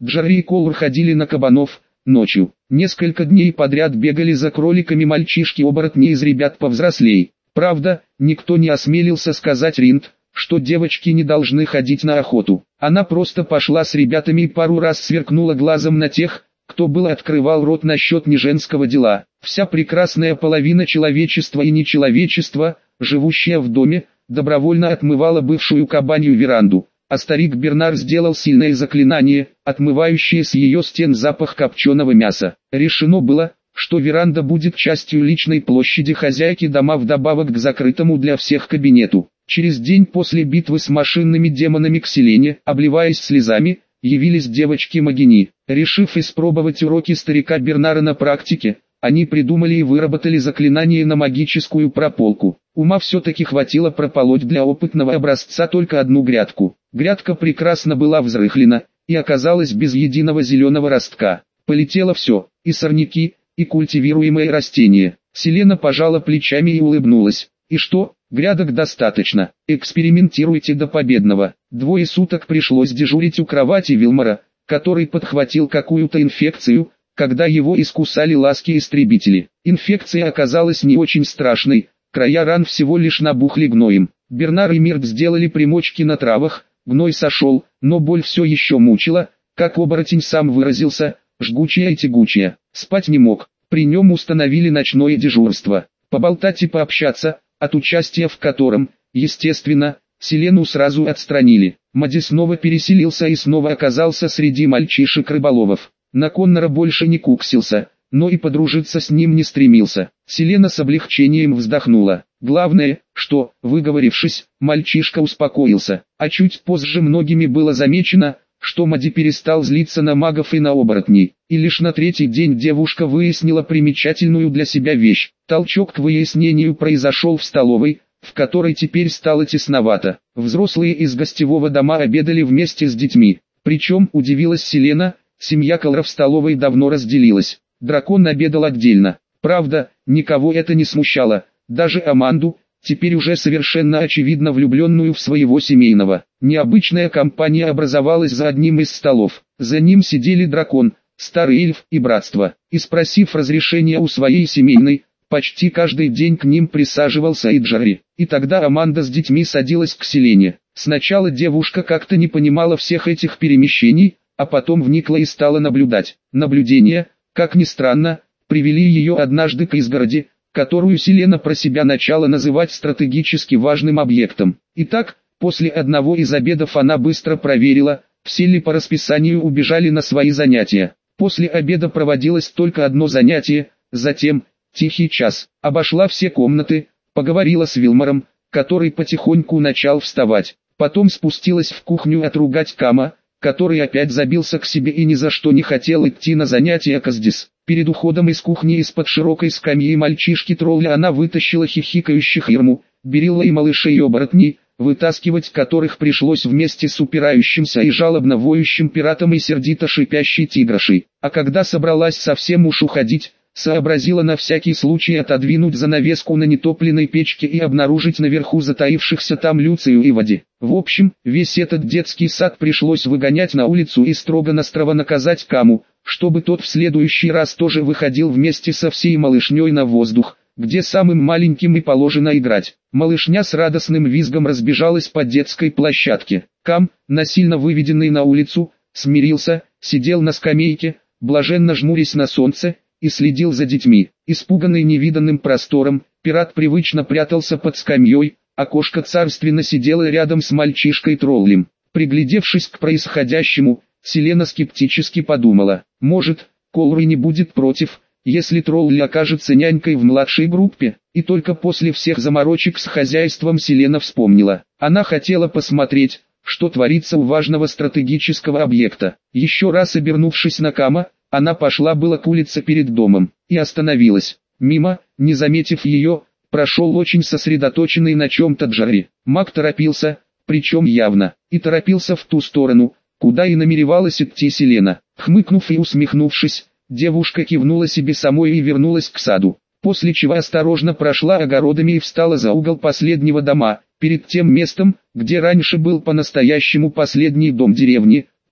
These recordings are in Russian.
Джарри и Колор ходили на кабанов, ночью. Несколько дней подряд бегали за кроликами мальчишки-оборотни из ребят повзрослей. Правда, никто не осмелился сказать Ринд, что девочки не должны ходить на охоту. Она просто пошла с ребятами и пару раз сверкнула глазом на тех, кто был открывал рот насчет неженского дела. Вся прекрасная половина человечества и нечеловечества, живущая в доме, добровольно отмывала бывшую кабанью веранду, а старик Бернар сделал сильное заклинание, отмывающее с ее стен запах копченого мяса. Решено было, что веранда будет частью личной площади хозяйки дома вдобавок к закрытому для всех кабинету. Через день после битвы с машинными демонами к селене, обливаясь слезами, явились девочки Магини. Решив испробовать уроки старика Бернара на практике, они придумали и выработали заклинание на магическую прополку. Ума все-таки хватило прополоть для опытного образца только одну грядку. Грядка прекрасно была взрыхлена, и оказалась без единого зеленого ростка. Полетело все, и сорняки, и культивируемые растения. Селена пожала плечами и улыбнулась. И что, грядок достаточно, экспериментируйте до победного. 2 суток пришлось дежурить у кровати Вилмора, который подхватил какую-то инфекцию, когда его искусали ласки-истребители. Инфекция оказалась не очень страшной, края ран всего лишь набухли гноем. Бернар и Мирт сделали примочки на травах, гной сошел, но боль все еще мучила, как оборотень сам выразился, жгучая и тягучая. Спать не мог, при нем установили ночное дежурство. Поболтать и пообщаться, от участия в котором, естественно, Селену сразу отстранили. Мади снова переселился и снова оказался среди мальчишек-рыболовов. На Коннора больше не куксился, но и подружиться с ним не стремился. Селена с облегчением вздохнула. Главное, что, выговорившись, мальчишка успокоился. А чуть позже многими было замечено, что Мади перестал злиться на магов и на оборотней. И лишь на 3-й день девушка выяснила примечательную для себя вещь. Толчок к выяснению произошел в столовой, в которой теперь стало тесновато. Взрослые из гостевого дома обедали вместе с детьми. Причем, удивилась Селена, семья Колора в столовой давно разделилась. Дракон обедал отдельно. Правда, никого это не смущало, даже Аманду, теперь уже совершенно очевидно влюбленную в своего семейного. Необычная компания образовалась за одним из столов. За ним сидели дракон, старый эльф и братство. И спросив разрешения у своей семейной, почти каждый день к ним присаживался и Джарри. И тогда Аманда с детьми садилась к Селене. Сначала девушка как-то не понимала всех этих перемещений, а потом вникла и стала наблюдать. Наблюдения, как ни странно, привели ее однажды к изгороди, которую Селена про себя начала называть стратегически важным объектом. Итак, после одного из обедов она быстро проверила, все ли по расписанию убежали на свои занятия. После обеда проводилось только одно занятие, затем, тихий час, обошла все комнаты, поговорила с Вилмором, который потихоньку начал вставать. Потом спустилась в кухню отругать Кама, который опять забился к себе и ни за что не хотел идти на занятия Каздис. Перед уходом из кухни из-под широкой скамьи мальчишки-тролля она вытащила хихикающих Ирму, Берилла и малышей-оборотней, вытаскивать которых пришлось вместе с упирающимся и жалобно воющим пиратом и сердито шипящей тиграшей. А когда собралась совсем уж уходить, сообразила на всякий случай отодвинуть занавеску на нетопленной печке и обнаружить наверху затаившихся там Люцию и Вади. В общем, весь этот детский сад пришлось выгонять на улицу и строго-настрого наказать Каму, чтобы тот в следующий раз тоже выходил вместе со всей малышней на воздух, где самым маленьким и положено играть. Малышня с радостным визгом разбежалась по детской площадке. Кам, насильно выведенный на улицу, смирился, сидел на скамейке, блаженно жмурясь на солнце, и следил за детьми. Испуганный невиданным простором, пират привычно прятался под скамьей, а кошка царственно сидела рядом с мальчишкой-троллем. Приглядевшись к происходящему, Селена скептически подумала, может, Колор не будет против, если тролль окажется нянькой в младшей группе. И только после всех заморочек с хозяйством Селена вспомнила. Она хотела посмотреть, что творится у важного стратегического объекта. Еще раз обернувшись на Кама, она пошла было к улице перед домом, и остановилась. Мимо, не заметив ее, прошел очень сосредоточенный на чем-то Джарри. Маг торопился, причем явно, и торопился в ту сторону, куда и намеревалась идти Селена. Хмыкнув и усмехнувшись, девушка кивнула себе самой и вернулась к саду, после чего осторожно прошла огородами и встала за угол последнего дома, перед тем местом, где раньше был по-настоящему последний дом деревни,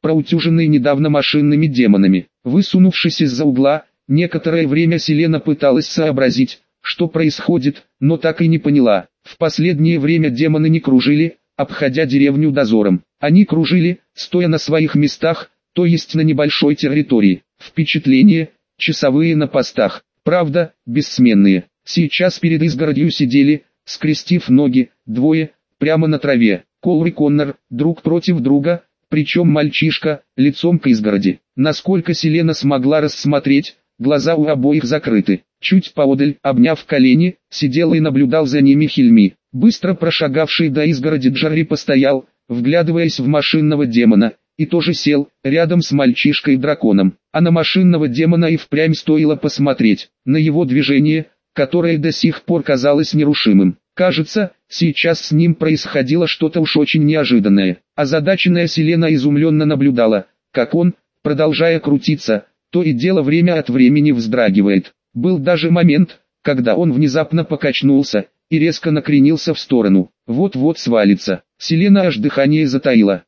проутюженный недавно машинными демонами. Высунувшись из-за угла, некоторое время Селена пыталась сообразить, что происходит, но так и не поняла. В последнее время демоны не кружили, обходя деревню дозором. Они кружили, стоя на своих местах, то есть на небольшой территории. Впечатление: часовые на постах, правда, бессменные. Сейчас перед изгородью сидели, скрестив ноги, двое, прямо на траве. Колор и Коннор, друг против друга, причем мальчишка, лицом к изгороди. Насколько Селена смогла рассмотреть, глаза у обоих закрыты. Чуть поодаль, обняв колени, сидел и наблюдал за ними Хильми. Быстро прошагавший до изгороди Джарри постоял, вглядываясь в машинного демона, и тоже сел, рядом с мальчишкой-драконом. А на машинного демона и впрямь стоило посмотреть, на его движение, которое до сих пор казалось нерушимым. Кажется, сейчас с ним происходило что-то уж очень неожиданное. Озадаченная Селена изумленно наблюдала, как он, продолжая крутиться, то и дело время от времени вздрагивает. Был даже момент, когда он внезапно покачнулся и резко накренился в сторону. Вот-вот свалится. Селена аж дыхание затаила.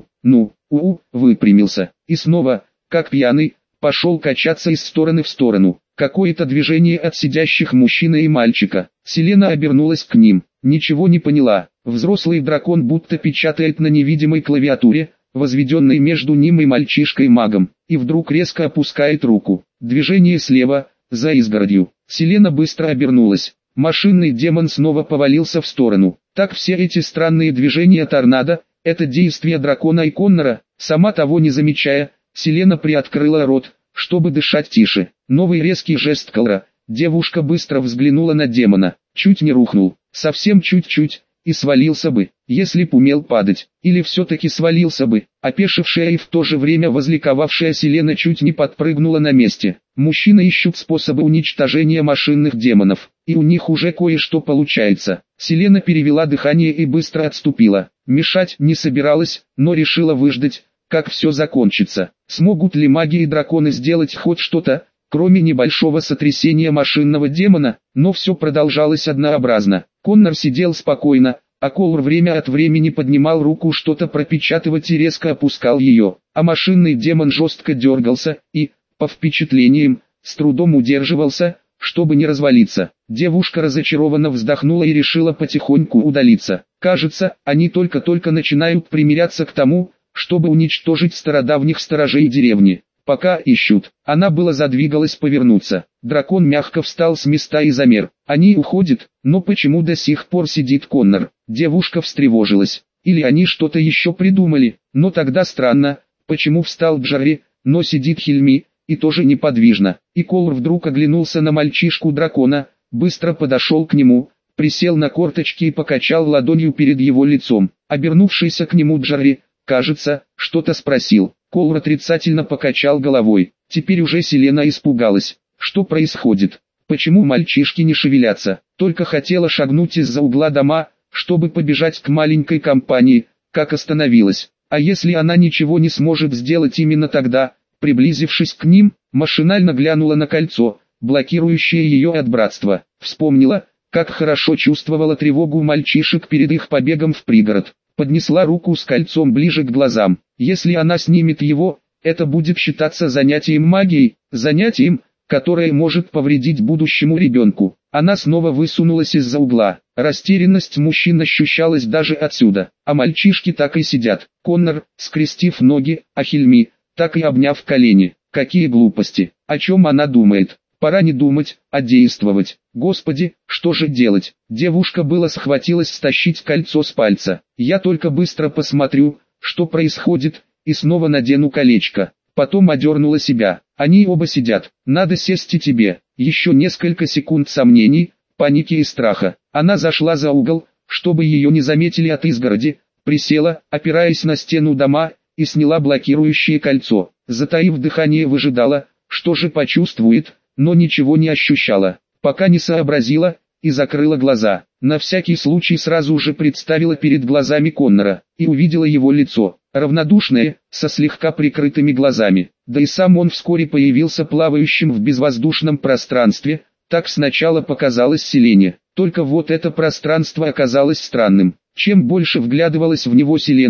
Выпрямился. И снова, как пьяный, пошел качаться из стороны в сторону. Какое-то движение от сидящих мужчины и мальчика. Селена обернулась к ним. Ничего не поняла. Взрослый дракон будто печатает на невидимой клавиатуре, возведенной между ним и мальчишкой-магом, и вдруг резко опускает руку. Движение слева, за изгородью. Селена быстро обернулась. Машинный демон снова повалился в сторону. Так все эти странные движения торнадо, это действие дракона и Коннора. Сама того не замечая, Селена приоткрыла рот, чтобы дышать тише. Новый резкий жест Колора. Девушка быстро взглянула на демона. Чуть не рухнул. Совсем чуть-чуть. И свалился бы, если б умел падать. Или все-таки свалился бы. Опешившая и в то же время возликовавшая Селена чуть не подпрыгнула на месте. Мужчины ищут способы уничтожения машинных демонов. И у них уже кое-что получается. Селена перевела дыхание и быстро отступила. Мешать не собиралась, но решила выждать, как все закончится. Смогут ли маги и драконы сделать хоть что-то, кроме небольшого сотрясения машинного демона? Но все продолжалось однообразно. Коннор сидел спокойно, а Колор время от времени поднимал руку что-то пропечатывать и резко опускал ее. А машинный демон жестко дергался и, по впечатлениям, с трудом удерживался, чтобы не развалиться. Девушка разочарованно вздохнула и решила потихоньку удалиться. Кажется, они только-только начинают примиряться к тому, чтобы уничтожить стародавних сторожей деревни. Пока ищут. Она было задвигалась повернуться. Дракон мягко встал с места и замер. Они уходят, но почему до сих пор сидит Коннор? Девушка встревожилась. Или они что-то еще придумали? Но тогда странно, почему встал Джарри, но сидит Хильми, и тоже неподвижно. И Колор вдруг оглянулся на мальчишку-дракона, быстро подошел к нему, присел на корточки и покачал ладонью перед его лицом. Обернувшийся к нему Джарри, кажется, что-то спросил. Колор отрицательно покачал головой. Теперь уже Селена испугалась. Что происходит? Почему мальчишки не шевелятся? Только хотела шагнуть из-за угла дома, чтобы побежать к маленькой компании, как остановилась. А если она ничего не сможет сделать именно тогда? Приблизившись к ним, машинально глянула на кольцо, блокирующее ее от братства. Вспомнила, как хорошо чувствовала тревогу мальчишек перед их побегом в пригород. Поднесла руку с кольцом ближе к глазам. Если она снимет его, это будет считаться занятием магией, занятием, которое может повредить будущему ребенку. Она снова высунулась из-за угла. Растерянность мужчин ощущалась даже отсюда. А мальчишки так и сидят. Коннор, скрестив ноги, а Хильми, так и обняв колени. Какие глупости. О чем она думает? Пора не думать, а действовать. Господи, что же делать? Девушка было схватилась стащить кольцо с пальца. Я только быстро посмотрю, что происходит, и снова надену колечко. Потом одернула себя. Они оба сидят. Надо сесть и тебе. Еще несколько секунд сомнений, паники и страха. Она зашла за угол, чтобы ее не заметили от изгороди, присела, опираясь на стену дома, и сняла блокирующее кольцо. Затаив дыхание, выжидала, что же почувствует, но ничего не ощущала, пока не сообразила, и закрыла глаза. На всякий случай сразу же представила перед глазами Коннора, и увидела его лицо, равнодушное, со слегка прикрытыми глазами. Да и сам он вскоре появился плавающим в безвоздушном пространстве, так сначала показалось Селене. Только вот это пространство оказалось странным. Чем больше вглядывалась в него Селена,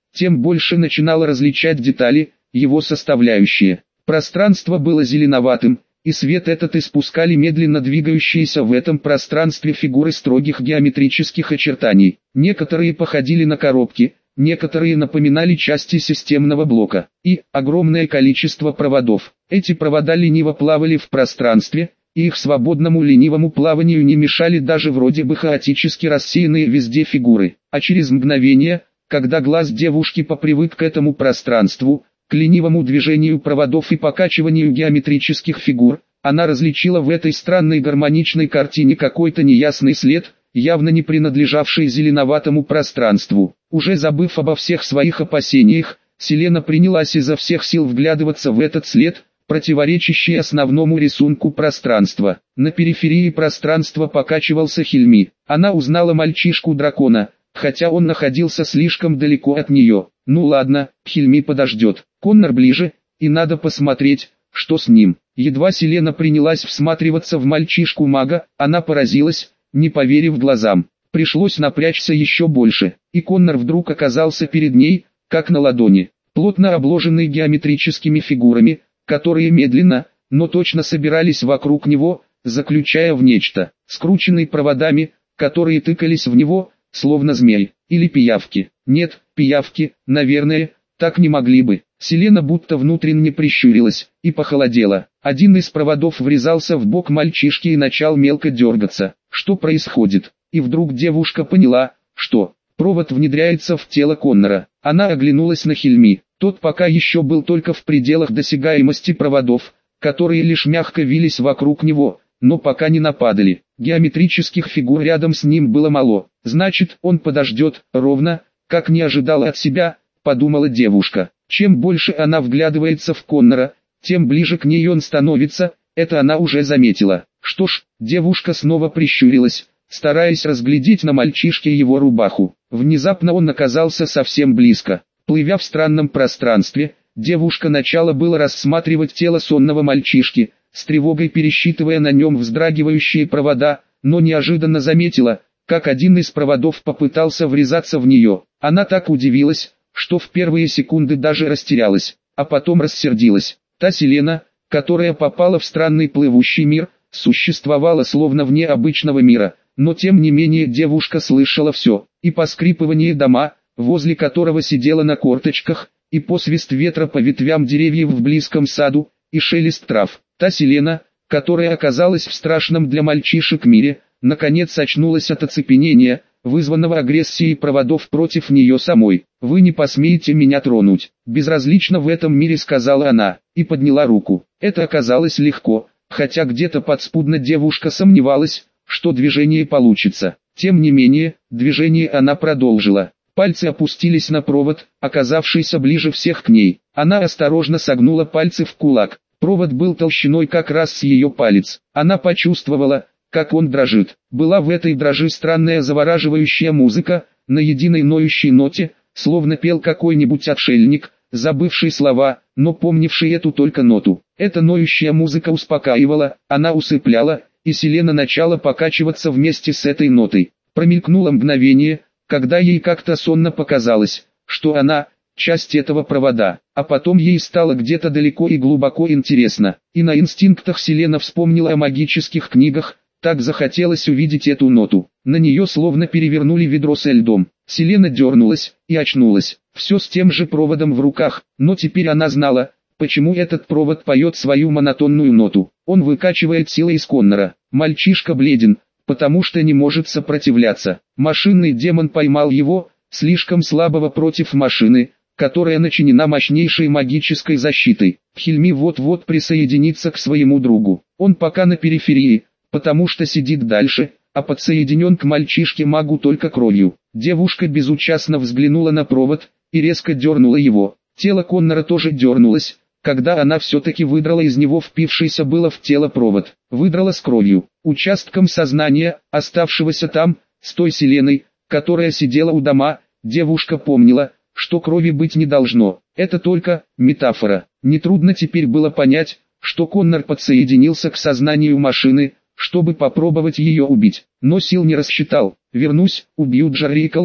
тем больше начинала различать детали, его составляющие. Пространство было зеленоватым, и свет этот испускали медленно двигающиеся в этом пространстве фигуры строгих геометрических очертаний. Некоторые походили на коробки, некоторые напоминали части системного блока. И огромное количество проводов. Эти провода лениво плавали в пространстве, и их свободному ленивому плаванию не мешали даже вроде бы хаотически рассеянные везде фигуры. А через мгновение, когда глаз девушки попривык к этому пространству, к ленивому движению проводов и покачиванию геометрических фигур, она различила в этой странной гармоничной картине какой-то неясный след, явно не принадлежавший зеленоватому пространству. Уже забыв обо всех своих опасениях, Селена принялась изо всех сил вглядываться в этот след, противоречащий основному рисунку пространства. На периферии пространства покачивался Хильми. Она узнала мальчишку-дракона, хотя он находился слишком далеко от нее. Ну ладно, Хильми подождет. Коннор ближе, и надо посмотреть, что с ним. Едва Селена принялась всматриваться в мальчишку-мага, она поразилась, не поверив глазам. Пришлось напрячься еще больше, и Коннор вдруг оказался перед ней, как на ладони, плотно обложенный геометрическими фигурами, которые медленно, но точно собирались вокруг него, заключая в нечто, скрученный проводами, которые тыкались в него, словно змей, или пиявки. Нет, пиявки, наверное, так не могли бы. Селена будто внутренне прищурилась, и похолодела. Один из проводов врезался в бок мальчишки и начал мелко дергаться. Что происходит? И вдруг девушка поняла, что провод внедряется в тело Коннора. Она оглянулась на Хильми. Тот пока еще был только в пределах досягаемости проводов, которые лишь мягко вились вокруг него, но пока не нападали. Геометрических фигур рядом с ним было мало. Значит, он подождет, ровно, как не ожидала от себя, подумала девушка. Чем больше она вглядывается в Коннора, тем ближе к ней он становится, это она уже заметила. Что ж, девушка снова прищурилась, стараясь разглядеть на мальчишке его рубаху. Внезапно он оказался совсем близко. Плывя в странном пространстве, девушка начала было рассматривать тело сонного мальчишки, с тревогой пересчитывая на нем вздрагивающие провода, но неожиданно заметила, как один из проводов попытался врезаться в нее. Она так удивилась, что в первые секунды даже растерялась, а потом рассердилась. Та Селена, которая попала в странный плывущий мир, существовала словно вне обычного мира, но тем не менее девушка слышала все, и поскрипывание дома, возле которого сидела на корточках, и посвист ветра по ветвям деревьев в близком саду, и шелест трав. Та Селена, которая оказалась в страшном для мальчишек мире, наконец очнулась от оцепенения, вызванного агрессией проводов против нее самой. «Вы не посмеете меня тронуть», — безразлично в этом мире сказала она, и подняла руку. Это оказалось легко, хотя где-то подспудно девушка сомневалась, что движение получится. Тем не менее, движение она продолжила. Пальцы опустились на провод, оказавшийся ближе всех к ней. Она осторожно согнула пальцы в кулак. Провод был толщиной как раз с ее палец. Она почувствовала, как он дрожит. Была в этой дрожи странная завораживающая музыка, на единой ноющей ноте, словно пел какой-нибудь отшельник, забывший слова, но помнивший эту только ноту. Эта ноющая музыка успокаивала, она усыпляла, и Селена начала покачиваться вместе с этой нотой. Промелькнуло мгновение, когда ей как-то сонно показалось, что она — часть этого провода, а потом ей стало где-то далеко и глубоко интересно, и на инстинктах Селена вспомнила о магических книгах, так захотелось увидеть эту ноту. На нее словно перевернули ведро со льдом. Селена дернулась и очнулась, все с тем же проводом в руках, но теперь она знала, почему этот провод поет свою монотонную ноту. Он выкачивает силы из Коннора. Мальчишка бледен, потому что не может сопротивляться. Машинный демон поймал его, слишком слабого против машины, которая начинена мощнейшей магической защитой. Хильми вот-вот присоединится к своему другу. Он пока на периферии, потому что сидит дальше, а подсоединен к мальчишке-магу только кровью. Девушка безучастно взглянула на провод и резко дернула его. Тело Коннора тоже дернулось, когда она все-таки выдрала из него впившийся было в тело провод. Выдрала с кровью. Участком сознания, оставшегося там, с той Селеной, которая сидела у дома, девушка помнила, что крови быть не должно. Это только метафора. Нетрудно теперь было понять, что Коннор подсоединился к сознанию машины, чтобы попробовать ее убить. Но сил не рассчитал. «Вернусь, убью Джарикалра», —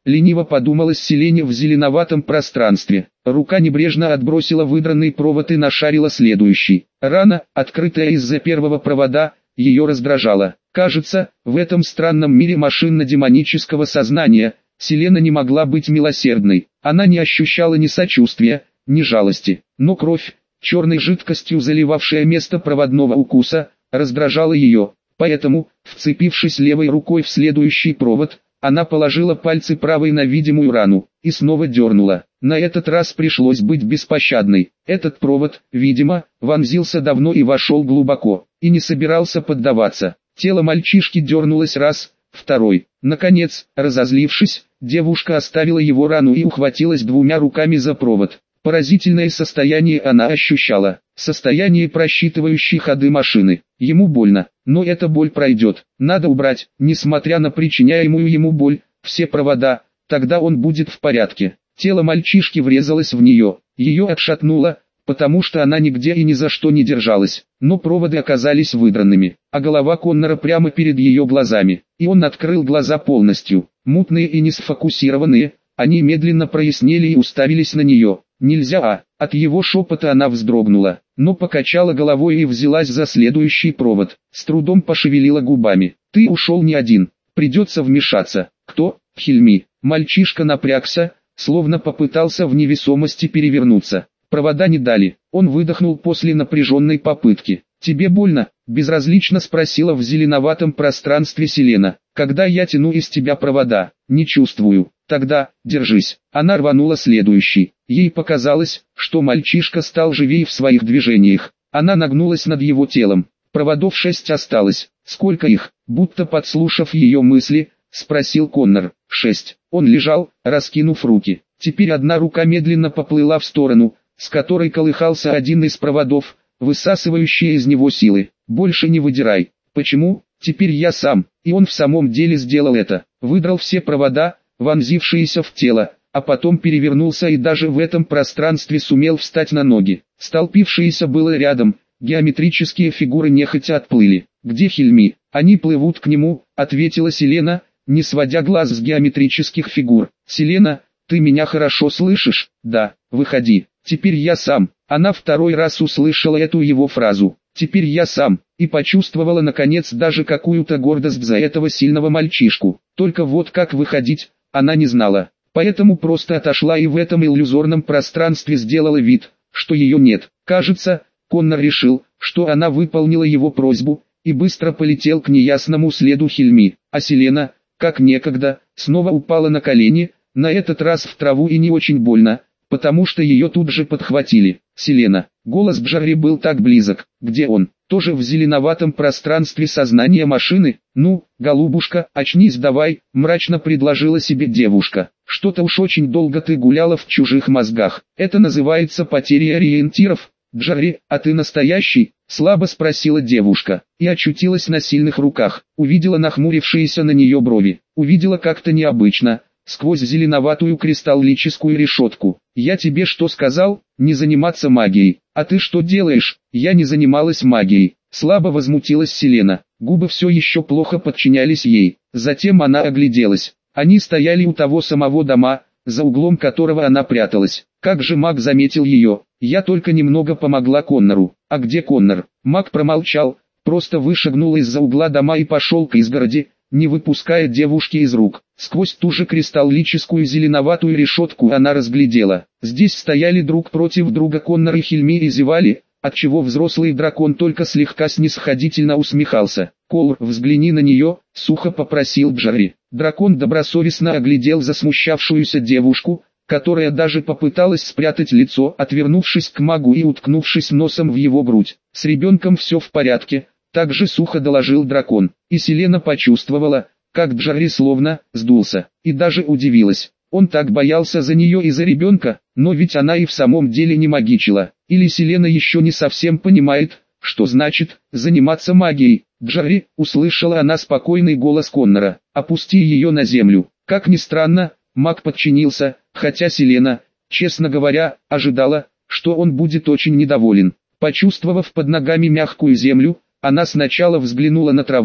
лениво подумалось Селене в зеленоватом пространстве. Рука небрежно отбросила выдранный провод и нашарила следующий. Рана, открытая из-за первого провода, ее раздражала. Кажется, в этом странном мире машинно-демонического сознания, Селена не могла быть милосердной. Она не ощущала ни сочувствия, ни жалости. Но кровь, черной жидкостью заливавшая место проводного укуса, раздражала ее. Поэтому, вцепившись левой рукой в следующий провод, она положила пальцы правой на видимую рану, и снова дернула. На этот раз пришлось быть беспощадной. Этот провод, видимо, вонзился давно и вошел глубоко, и не собирался поддаваться. Тело мальчишки дернулось раз, второй. Наконец, разозлившись, девушка оставила его рану и ухватилась двумя руками за провод. Поразительное состояние она ощущала. Состояние, просчитывающей ходы машины. Ему больно, но эта боль пройдет. Надо убрать, несмотря на причиняемую ему боль, все провода, тогда он будет в порядке. Тело мальчишки врезалось в нее. Ее отшатнуло, потому что она нигде и ни за что не держалась. Но проводы оказались выдранными, а голова Коннора прямо перед ее глазами. И он открыл глаза полностью. Мутные и не сфокусированные, они медленно прояснели и уставились на нее. «Нельзя!» От его шепота она вздрогнула, но покачала головой и взялась за следующий провод. С трудом пошевелила губами. «Ты ушел не один. Придется вмешаться». «Кто?» «Хильми». Мальчишка напрягся, словно попытался в невесомости перевернуться. Провода не дали. Он выдохнул после напряженной попытки. «Тебе больно?» – безразлично спросила в зеленоватом пространстве Селена. «Когда я тяну из тебя провода?» «Не чувствую». «Тогда, держись». Она рванула следующий. Ей показалось, что мальчишка стал живее в своих движениях. Она нагнулась над его телом. Проводов 6 осталось. «Сколько их?» Будто подслушав ее мысли, спросил Коннор. 6. Он лежал, раскинув руки. Теперь одна рука медленно поплыла в сторону, с которой колыхался один из проводов, высасывающие из него силы. «Больше не выдирай». «Почему?» «Теперь я сам». И он в самом деле сделал это. Выдрал все провода, вонзившиеся в тело, а потом перевернулся и даже в этом пространстве сумел встать на ноги. Столпившиеся было рядом, геометрические фигуры нехотя отплыли. «Где Хильми?» «Они плывут к нему», — ответила Селена, не сводя глаз с геометрических фигур. «Селена, ты меня хорошо слышишь?» «Да, выходи, теперь я сам». Она второй раз услышала эту его фразу. «Теперь я сам», и почувствовала наконец даже какую-то гордость за этого сильного мальчишку. Только вот как выходить, она не знала. Поэтому просто отошла и в этом иллюзорном пространстве сделала вид, что ее нет. Кажется, Коннор решил, что она выполнила его просьбу, и быстро полетел к неясному следу Хильми. А Селена, как некогда, снова упала на колени, на этот раз в траву и не очень больно, потому что ее тут же подхватили. «Селена». Голос Джарри был так близок. «Где он?» «Тоже в зеленоватом пространстве сознания машины?» «Ну, голубушка, очнись давай», мрачно предложила себе девушка. «Что-то уж очень долго ты гуляла в чужих мозгах. Это называется потеря ориентиров». «Джарри, а ты настоящий?» слабо спросила девушка, и очутилась на сильных руках. Увидела нахмурившиеся на нее брови. Увидела как-то необычно, сквозь зеленоватую кристаллическую решетку. «Я тебе что сказал? Не заниматься магией. А ты что делаешь?» «Я не занималась магией», слабо возмутилась Селена. Губы все еще плохо подчинялись ей. Затем она огляделась. Они стояли у того самого дома, за углом которого она пряталась. Как же маг заметил ее? «Я только немного помогла Коннору». «А где Коннор?» Маг промолчал, просто вышагнул из-за угла дома и пошел к изгороди, не выпуская девушки из рук. Сквозь ту же кристаллическую зеленоватую решетку она разглядела. Здесь стояли друг против друга Коннор и Хильми и зевали, отчего взрослый дракон только слегка снисходительно усмехался. «Кол, взгляни на нее», — сухо попросил Джарри. Дракон добросовестно оглядел засмущавшуюся девушку, которая даже попыталась спрятать лицо, отвернувшись к магу и уткнувшись носом в его грудь. «С ребенком все в порядке», — также сухо доложил дракон. И Селена почувствовала, как Джарри словно сдулся, и даже удивилась. Он так боялся за нее и за ребенка, но ведь она и в самом деле не магичила. Или Селена еще не совсем понимает, что значит заниматься магией. «Джарри», — услышала она спокойный голос Коннора, — «опусти ее на землю». Как ни странно, маг подчинился, хотя Селена, честно говоря, ожидала, что он будет очень недоволен. Почувствовав под ногами мягкую землю, она сначала взглянула на траву,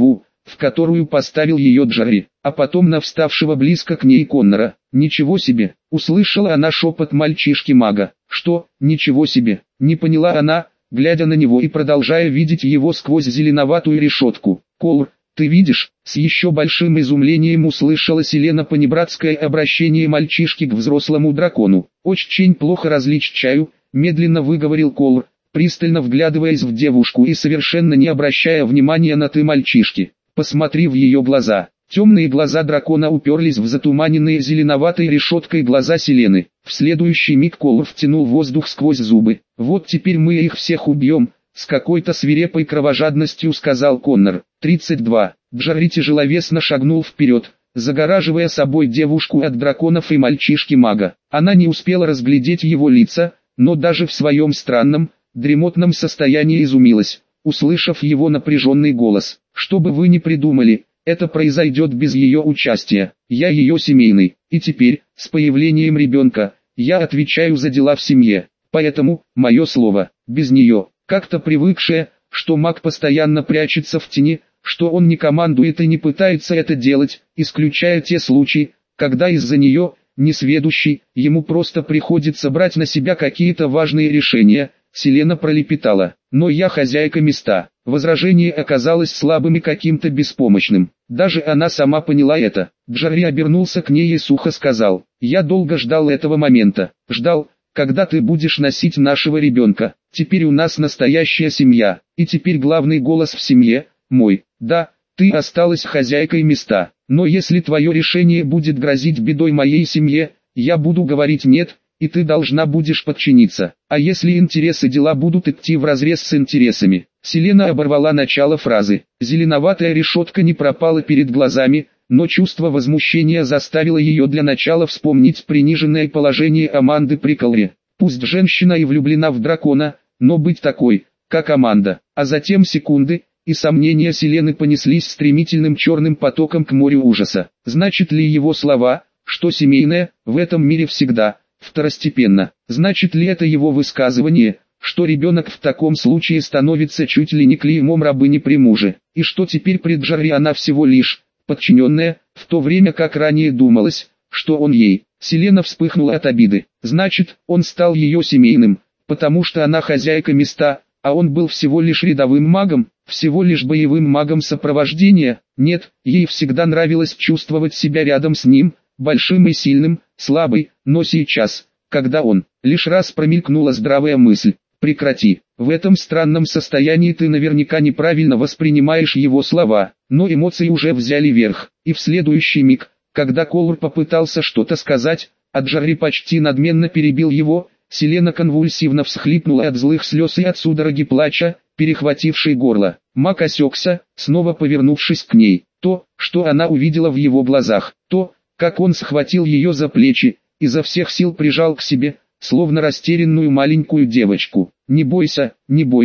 в которую поставил ее Джарри, а потом на вставшего близко к ней Коннора. «Ничего себе!» — услышала она шепот мальчишки-мага. «Что, ничего себе?» — не поняла она, глядя на него и продолжая видеть его сквозь зеленоватую решетку. «Колр, ты видишь?» — с еще большим изумлением услышала Селена понебратское обращение мальчишки к взрослому дракону. «Очень плохо различаю», — медленно выговорил Колр, пристально вглядываясь в девушку и совершенно не обращая внимания на «ты» мальчишки. «Посмотри в ее глаза». Темные глаза дракона уперлись в затуманенные зеленоватой решеткой глаза Селены. В следующий миг Колр втянул воздух сквозь зубы. «Вот теперь мы их всех убьем», — с какой-то свирепой кровожадностью сказал Коннор. 32. Джарри тяжеловесно шагнул вперед, загораживая собой девушку от драконов и мальчишки-мага. Она не успела разглядеть его лица, но даже в своем странном, дремотном состоянии изумилась, услышав его напряженный голос. «Что бы вы ни придумали, это произойдет без ее участия. Я ее семейный, и теперь, с появлением ребенка, я отвечаю за дела в семье. Поэтому, мое слово, без нее». Как-то привыкшая, что маг постоянно прячется в тени, что он не командует и не пытается это делать, исключая те случаи, когда из-за нее, несведущий, ему просто приходится брать на себя какие-то важные решения. Селена пролепетала: «Но я хозяйка места». Возражение оказалось слабым и каким-то беспомощным. Даже она сама поняла это. Джарри обернулся к ней и сухо сказал: «Я долго ждал этого момента. Ждал, когда ты будешь носить нашего ребенка. Теперь у нас настоящая семья, и теперь главный голос в семье мой. Да, ты осталась хозяйкой места, но если твое решение будет грозить бедой моей семье, я буду говорить нет, и ты должна будешь подчиниться. А если интересы дела будут идти вразрез с интересами». Селена оборвала начало фразы. Зеленоватая решетка не пропала перед глазами, но чувство возмущения заставило ее для начала вспомнить приниженное положение Аманды при Колре. Пусть женщина и влюблена в дракона, но быть такой, как Аманда. А затем секунды, и сомнения Селены понеслись стремительным черным потоком к морю ужаса. Значит ли его слова, что семейное, в этом мире всегда, второстепенно? Значит ли это его высказывание, что ребенок в таком случае становится чуть ли не клеймом рабыни при муже? И что теперь при Джарри она всего лишь подчиненная, в то время как ранее думалось, что он ей. Селена вспыхнула от обиды. Значит, он стал ее семейным, потому что она хозяйка места, а он был всего лишь рядовым магом, всего лишь боевым магом сопровождения. Нет, ей всегда нравилось чувствовать себя рядом с ним, большим и сильным, слабый, но сейчас, когда он, лишь раз промелькнула здравая мысль: прекрати, в этом странном состоянии ты наверняка неправильно воспринимаешь его слова. Но эмоции уже взяли верх, и в следующий миг, когда Колр попытался что-то сказать, а Джарри почти надменно перебил его, Селена конвульсивно всхлипнула от злых слез и от судороги плача, перехватившей горло. Маг осекся, снова повернувшись к ней. То, что она увидела в его глазах, то, как он схватил ее за плечи, изо всех сил прижал к себе, словно растерянную маленькую девочку. не бойся,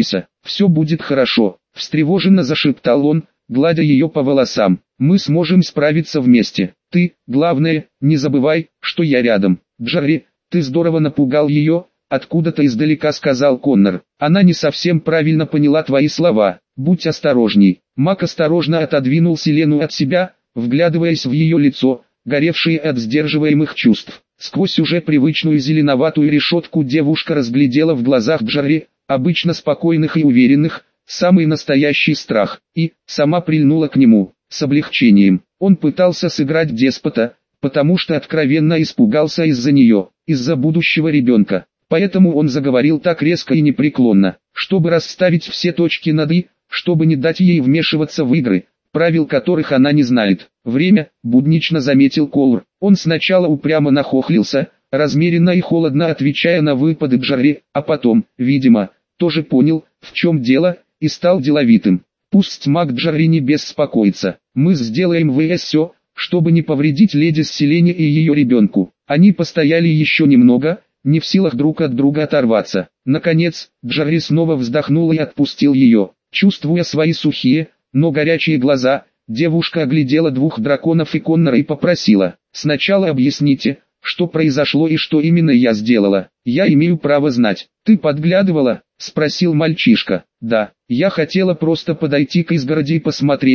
все будет хорошо», — встревоженно зашептал он, гладя ее по волосам. «Мы сможем справиться вместе. Ты, главное, не забывай, что я рядом». «Джарри, ты здорово напугал ее», — откуда-то издалека сказал Коннор. «Она не совсем правильно поняла твои слова. Будь осторожней». Мак осторожно отодвинул Селену от себя, вглядываясь в ее лицо, горевшее от сдерживаемых чувств. Сквозь уже привычную зеленоватую решетку девушка разглядела в глазах Джарри, обычно спокойных и уверенных, самый настоящий страх, и сама прильнула к нему, с облегчением. Он пытался сыграть деспота, потому что откровенно испугался из-за нее, из-за будущего ребенка. Поэтому он заговорил так резко и непреклонно, чтобы расставить все точки над «и», чтобы не дать ей вмешиваться в игры, правил которых она не знает. «Время», — буднично заметил Колр. Он сначала упрямо нахохлился, размеренно и холодно отвечая на выпады Джарри, а потом, видимо, тоже понял, в чем дело, и стал деловитым. «Пусть маг Джарри не беспокоится. Мы сделаем все, чтобы не повредить леди Селене и ее ребенку». Они постояли еще немного, не в силах друг от друга оторваться. Наконец, Джарри снова вздохнул и отпустил ее. Чувствуя свои сухие, но горячие глаза, девушка оглядела двух драконов и Коннора и попросила: «Сначала объясните, что произошло и что именно я сделала. Я имею право знать». «Ты подглядывала?» — спросил мальчишка. «Да, я хотела просто подойти к изгороди и посмотреть,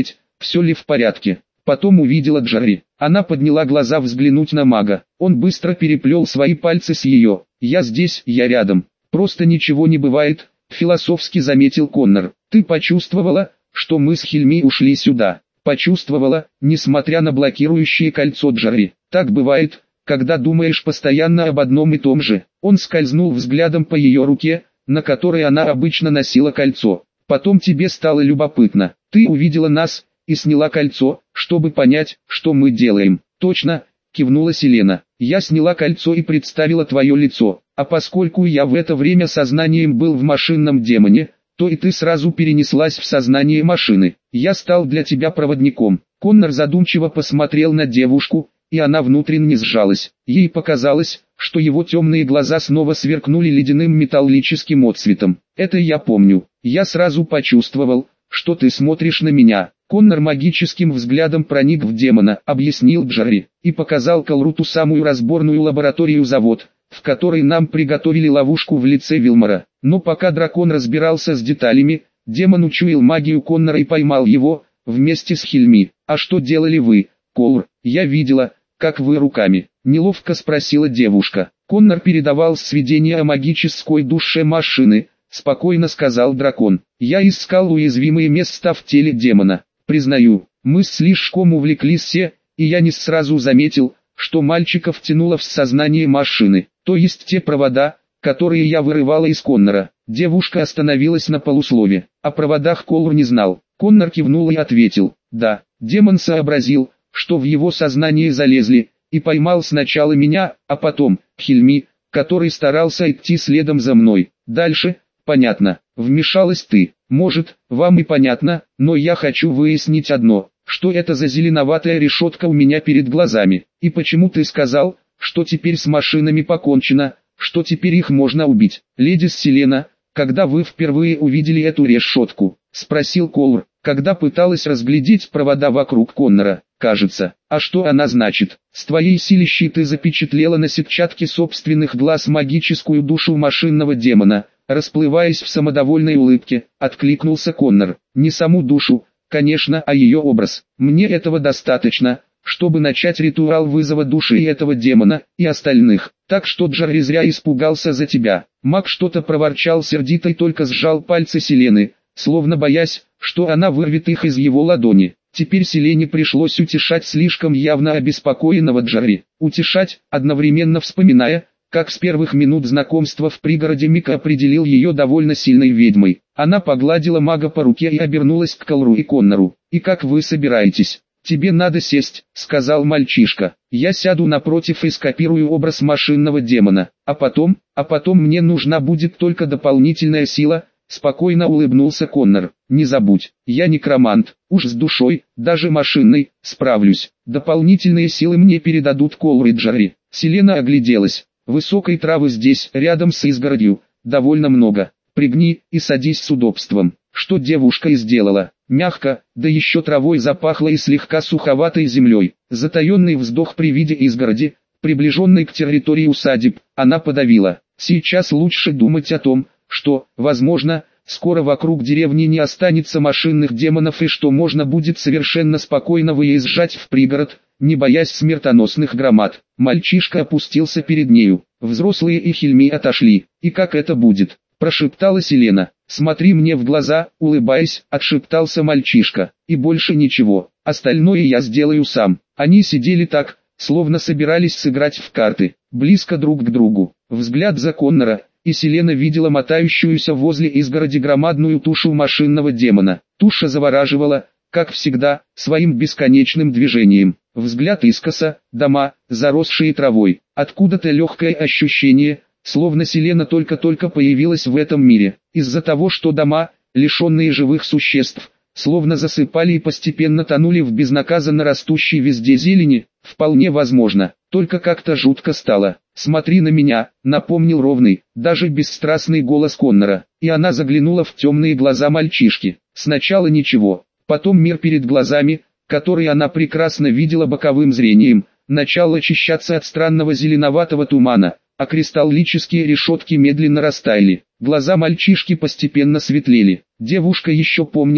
все ли в порядке. Потом увидела Джарри. Она подняла глаза взглянуть на мага. Он быстро переплел свои пальцы с ее. «Я здесь, я рядом. Просто ничего не бывает», — философски заметил Коннор. «Ты почувствовала, что мы с Хильми ушли сюда?» «Почувствовала, несмотря на блокирующее кольцо Джарри. Так бывает, когда думаешь постоянно об одном и том же». Он скользнул взглядом по ее руке, на которой она обычно носила кольцо. «Потом тебе стало любопытно. Ты увидела нас и сняла кольцо, чтобы понять, что мы делаем». «Точно», — кивнула Селена. «Я сняла кольцо и представила твое лицо, а поскольку я в это время сознанием был в машинном демоне, то и ты сразу перенеслась в сознание машины. Я стал для тебя проводником». Коннор задумчиво посмотрел на девушку, и она внутренне сжалась. Ей показалось, что его темные глаза снова сверкнули ледяным металлическим отсветом. «Это я помню. Я сразу почувствовал, что ты смотришь на меня». Коннор магическим взглядом проник в демона, объяснил Джарри, и показал Калру ту самую разборную лабораторию-завод, в которой нам приготовили ловушку в лице Вилмора. Но пока дракон разбирался с деталями, демон учуял магию Коннора и поймал его, вместе с Хильми. «А что делали вы, Колр?» «Я видела, как вы руками», — неловко спросила девушка. Коннор передавал сведения о магической душе машины, спокойно сказал дракон. «Я искал уязвимые места в теле демона. Признаю, мы слишком увлеклись все, и я не сразу заметил, что мальчика втянуло в сознание машины, то есть те провода, которые я вырывала из Коннора». Девушка остановилась на полуслове. О проводах Колр не знал. Коннор кивнул и ответил: «Да». Демон сообразил, что в его сознание залезли, и поймал сначала меня, а потом Хильми, который старался идти следом за мной. Дальше, понятно, вмешалась ты. Может, вам и понятно, но я хочу выяснить одно: что это за зеленоватая решетка у меня перед глазами, и почему ты сказал, что теперь с машинами покончено, что теперь их можно убить. «Леди Селена, когда вы впервые увидели эту решетку?» — спросил Колр, когда пыталась разглядеть провода вокруг Коннора. «Кажется. А что она значит? С твоей силищей ты запечатлела на сетчатке собственных глаз магическую душу машинного демона», расплываясь в самодовольной улыбке, откликнулся Коннор. «Не саму душу, конечно, а ее образ. Мне этого достаточно, чтобы начать ритуал вызова души и этого демона, и остальных. Так что Джарри зря испугался за тебя». Маг что-то проворчал сердито и только сжал пальцы Селены, словно боясь, что она вырвет их из его ладони. Теперь Селене пришлось утешать слишком явно обеспокоенного Джарри. Утешать, одновременно вспоминая, как с первых минут знакомства в пригороде Мика определил ее довольно сильной ведьмой. Она погладила мага по руке и обернулась к Калру и Коннору. «И как вы собираетесь?» «Тебе надо сесть», — сказал мальчишка. «Я сяду напротив и скопирую образ машинного демона. А потом мне нужна будет только дополнительная сила», — спокойно улыбнулся Коннор. «Не забудь, я некромант, уж с душой, даже машинной, справлюсь. Дополнительные силы мне передадут Колр и Джарри». Селена огляделась. «Высокой травы здесь, рядом с изгородью, довольно много. Пригни и садись с удобством». Что девушка и сделала. Мягко, да еще травой запахло и слегка суховатой землей. Затаенный вздох при виде изгороди, приближенной к территории усадеб, она подавила. Сейчас лучше думать о том, что, возможно, скоро вокруг деревни не останется машинных демонов и что можно будет совершенно спокойно выезжать в пригород, не боясь смертоносных громад. Мальчишка опустился перед нею. Взрослые и Хильми отошли. «И как это будет?» — прошептала Селена. «Смотри мне в глаза», — улыбаясь, отшептался мальчишка. «И больше ничего. Остальное я сделаю сам». Они сидели так, словно собирались сыграть в карты, близко друг к другу. Взгляд за Коннора, и Селена видела мотающуюся возле изгороди громадную тушу машинного демона. Туша завораживала, как всегда, своим бесконечным движением. Взгляд искоса, дома, заросшие травой. Откуда-то легкое ощущение, словно Селена только-только появилась в этом мире. Из-за того, что дома, лишенные живых существ, словно засыпали и постепенно тонули в безнаказанно растущей везде зелени, вполне возможно. Только как-то жутко стало. «Смотри на меня», — напомнил ровный, даже бесстрастный голос Коннора. И она заглянула в темные глаза мальчишки. Сначала ничего, потом мир перед глазами, который она прекрасно видела боковым зрением, начал очищаться от странного зеленоватого тумана, а кристаллические решетки медленно растаяли. Глаза мальчишки постепенно светлели. Девушка еще помнила,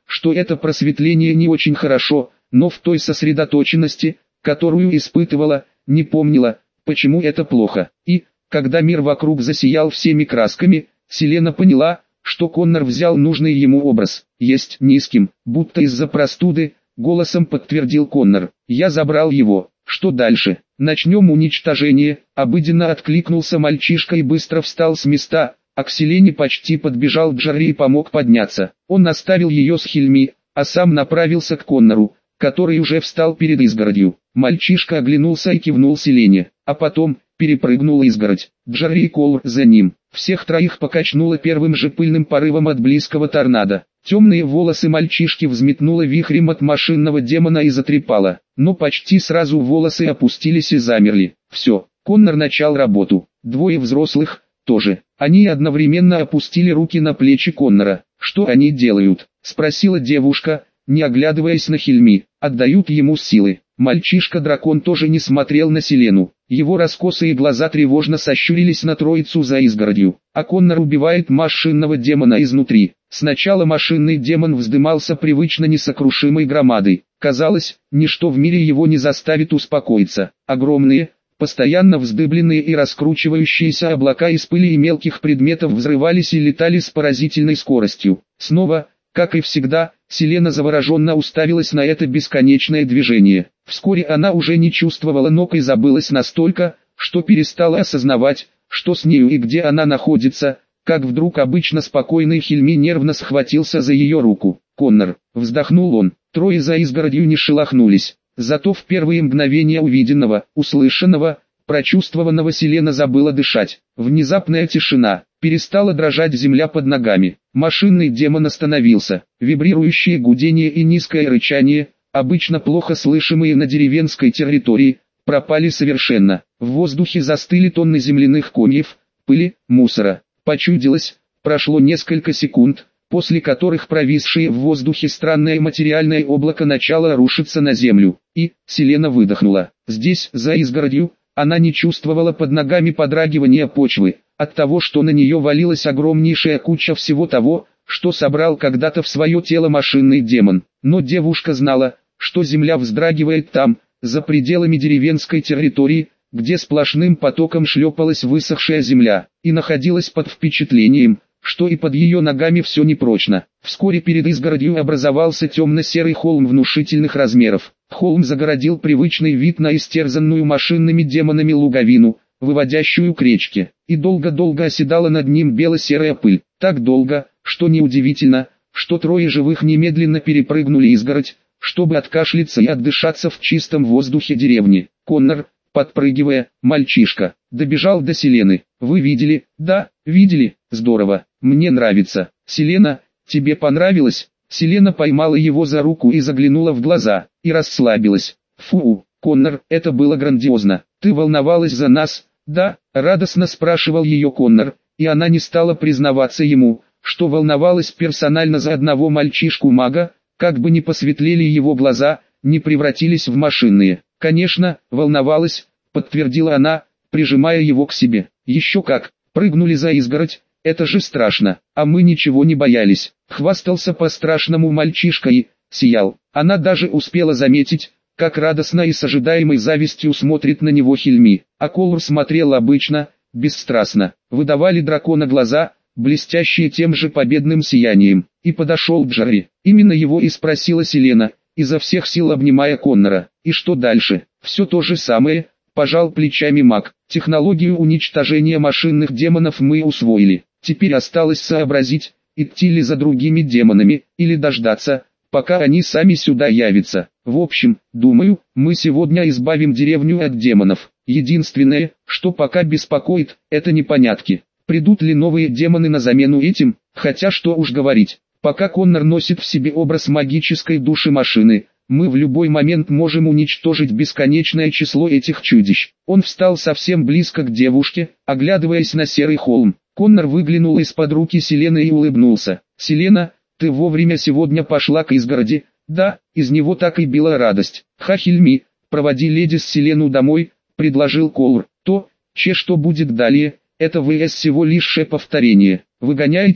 что это просветление не очень хорошо, но в той сосредоточенности, которую испытывала, не помнила, почему это плохо. И, когда мир вокруг засиял всеми красками, Селена поняла, что Коннор взял нужный ему образ. «Есть низким, будто из-за простуды», — голосом подтвердил Коннор. «Я забрал его. Что дальше? Начнем уничтожение», — обыденно откликнулся мальчишка и быстро встал с места, а к Селене почти подбежал Джарри и помог подняться. Он оставил ее с Хильми, а сам направился к Коннору, который уже встал перед изгородью. Мальчишка оглянулся и кивнул Селене, а потом перепрыгнул изгородь. Джарри и Колор за ним. Всех троих покачнуло первым же пыльным порывом от близкого торнадо. Темные волосы мальчишки взметнуло вихрем от машинного демона и затрепало, но почти сразу волосы опустились и замерли. Все, Коннор начал работу. Двое взрослых тоже. Они одновременно опустили руки на плечи Коннора. «Что они делают?» — спросила девушка, не оглядываясь на Хильми. «Отдают ему силы». Мальчишка-дракон тоже не смотрел на Селену. Его раскосые глаза тревожно сощурились на троицу за изгородью. А Коннор убивает машинного демона изнутри. Сначала машинный демон вздымался привычно несокрушимой громадой. Казалось, ничто в мире его не заставит успокоиться. Огромные, постоянно вздыбленные и раскручивающиеся облака из пыли и мелких предметов взрывались и летали с поразительной скоростью. Снова, как и всегда, Селена завороженно уставилась на это бесконечное движение. Вскоре она уже не чувствовала ног и забылась настолько, что перестала осознавать, что с нею и где она находится, как вдруг обычно спокойный Хильми нервно схватился за ее руку. «Коннор», — вздохнул он, трое за изгородью не шелохнулись. Зато в первые мгновения увиденного, услышанного, прочувствованного Селена забыла дышать. Внезапная тишина, перестала дрожать земля под ногами. Машинный демон остановился. Вибрирующее гудение и низкое рычание, обычно плохо слышимые на деревенской территории, пропали совершенно. В воздухе застыли тонны земляных комьев, пыли, мусора. Почудилось, прошло несколько секунд, после которых провисшее в воздухе странное материальное облако начало рушиться на землю. И Селена выдохнула. Здесь, за изгородью, она не чувствовала под ногами подрагивания почвы, от того, что на нее валилась огромнейшая куча всего того, что собрал когда-то в свое тело машинный демон. Но девушка знала, что земля вздрагивает там, за пределами деревенской территории, где сплошным потоком шлепалась высохшая земля, и находилась под впечатлением, что и под ее ногами все непрочно. Вскоре перед изгородью образовался темно-серый холм внушительных размеров. Холм загородил привычный вид на истерзанную машинными демонами луговину, выводящую к речке, и долго-долго оседала над ним бело-серая пыль. Так долго, что неудивительно, что трое живых немедленно перепрыгнули изгородь, чтобы откашляться и отдышаться в чистом воздухе деревни. Коннор, подпрыгивая, мальчишка, добежал до Селены. «Вы видели?» «Да, видели, здорово, мне нравится». «Селена, тебе понравилось?» Селена поймала его за руку и заглянула в глаза, и расслабилась. «Фу, Коннор, это было грандиозно. Ты волновалась за нас?» «Да», — радостно спрашивал ее Коннор, и она не стала признаваться ему, что волновалась персонально за одного мальчишку-мага, как бы ни посветлели его глаза, не превратились в машинные. «Конечно, волновалась», — подтвердила она, прижимая его к себе. «Еще как, прыгнули за изгородь, это же страшно, а мы ничего не боялись», — хвастался по-страшному мальчишка и сиял. Она даже успела заметить, как радостно и с ожидаемой завистью смотрит на него Хильми, а Колор смотрел обычно, бесстрастно. Выдавали дракона глаза, блестящие тем же победным сиянием, и подошел Джарри. Именно его и спросила Селена, изо всех сил обнимая Коннора. «И что дальше?» «Все то же самое», — пожал плечами маг. «Технологию уничтожения машинных демонов мы усвоили. Теперь осталось сообразить, идти ли за другими демонами, или дождаться, пока они сами сюда явятся. В общем, думаю, мы сегодня избавим деревню от демонов. Единственное, что пока беспокоит, это непонятки. Придут ли новые демоны на замену этим, хотя что уж говорить. Пока Коннор носит в себе образ магической души машины, мы в любой момент можем уничтожить бесконечное число этих чудищ». Он встал совсем близко к девушке, оглядываясь на серый холм. Коннор выглянул из-под руки Селены и улыбнулся. «Селена, ты вовремя сегодня пошла к изгороди?» «Да», из него так и била радость. «Хильми, проводи леди с Селену домой», — предложил Колор. «Что будет далее, это ВС всего лишь повторение. Выгоняете?»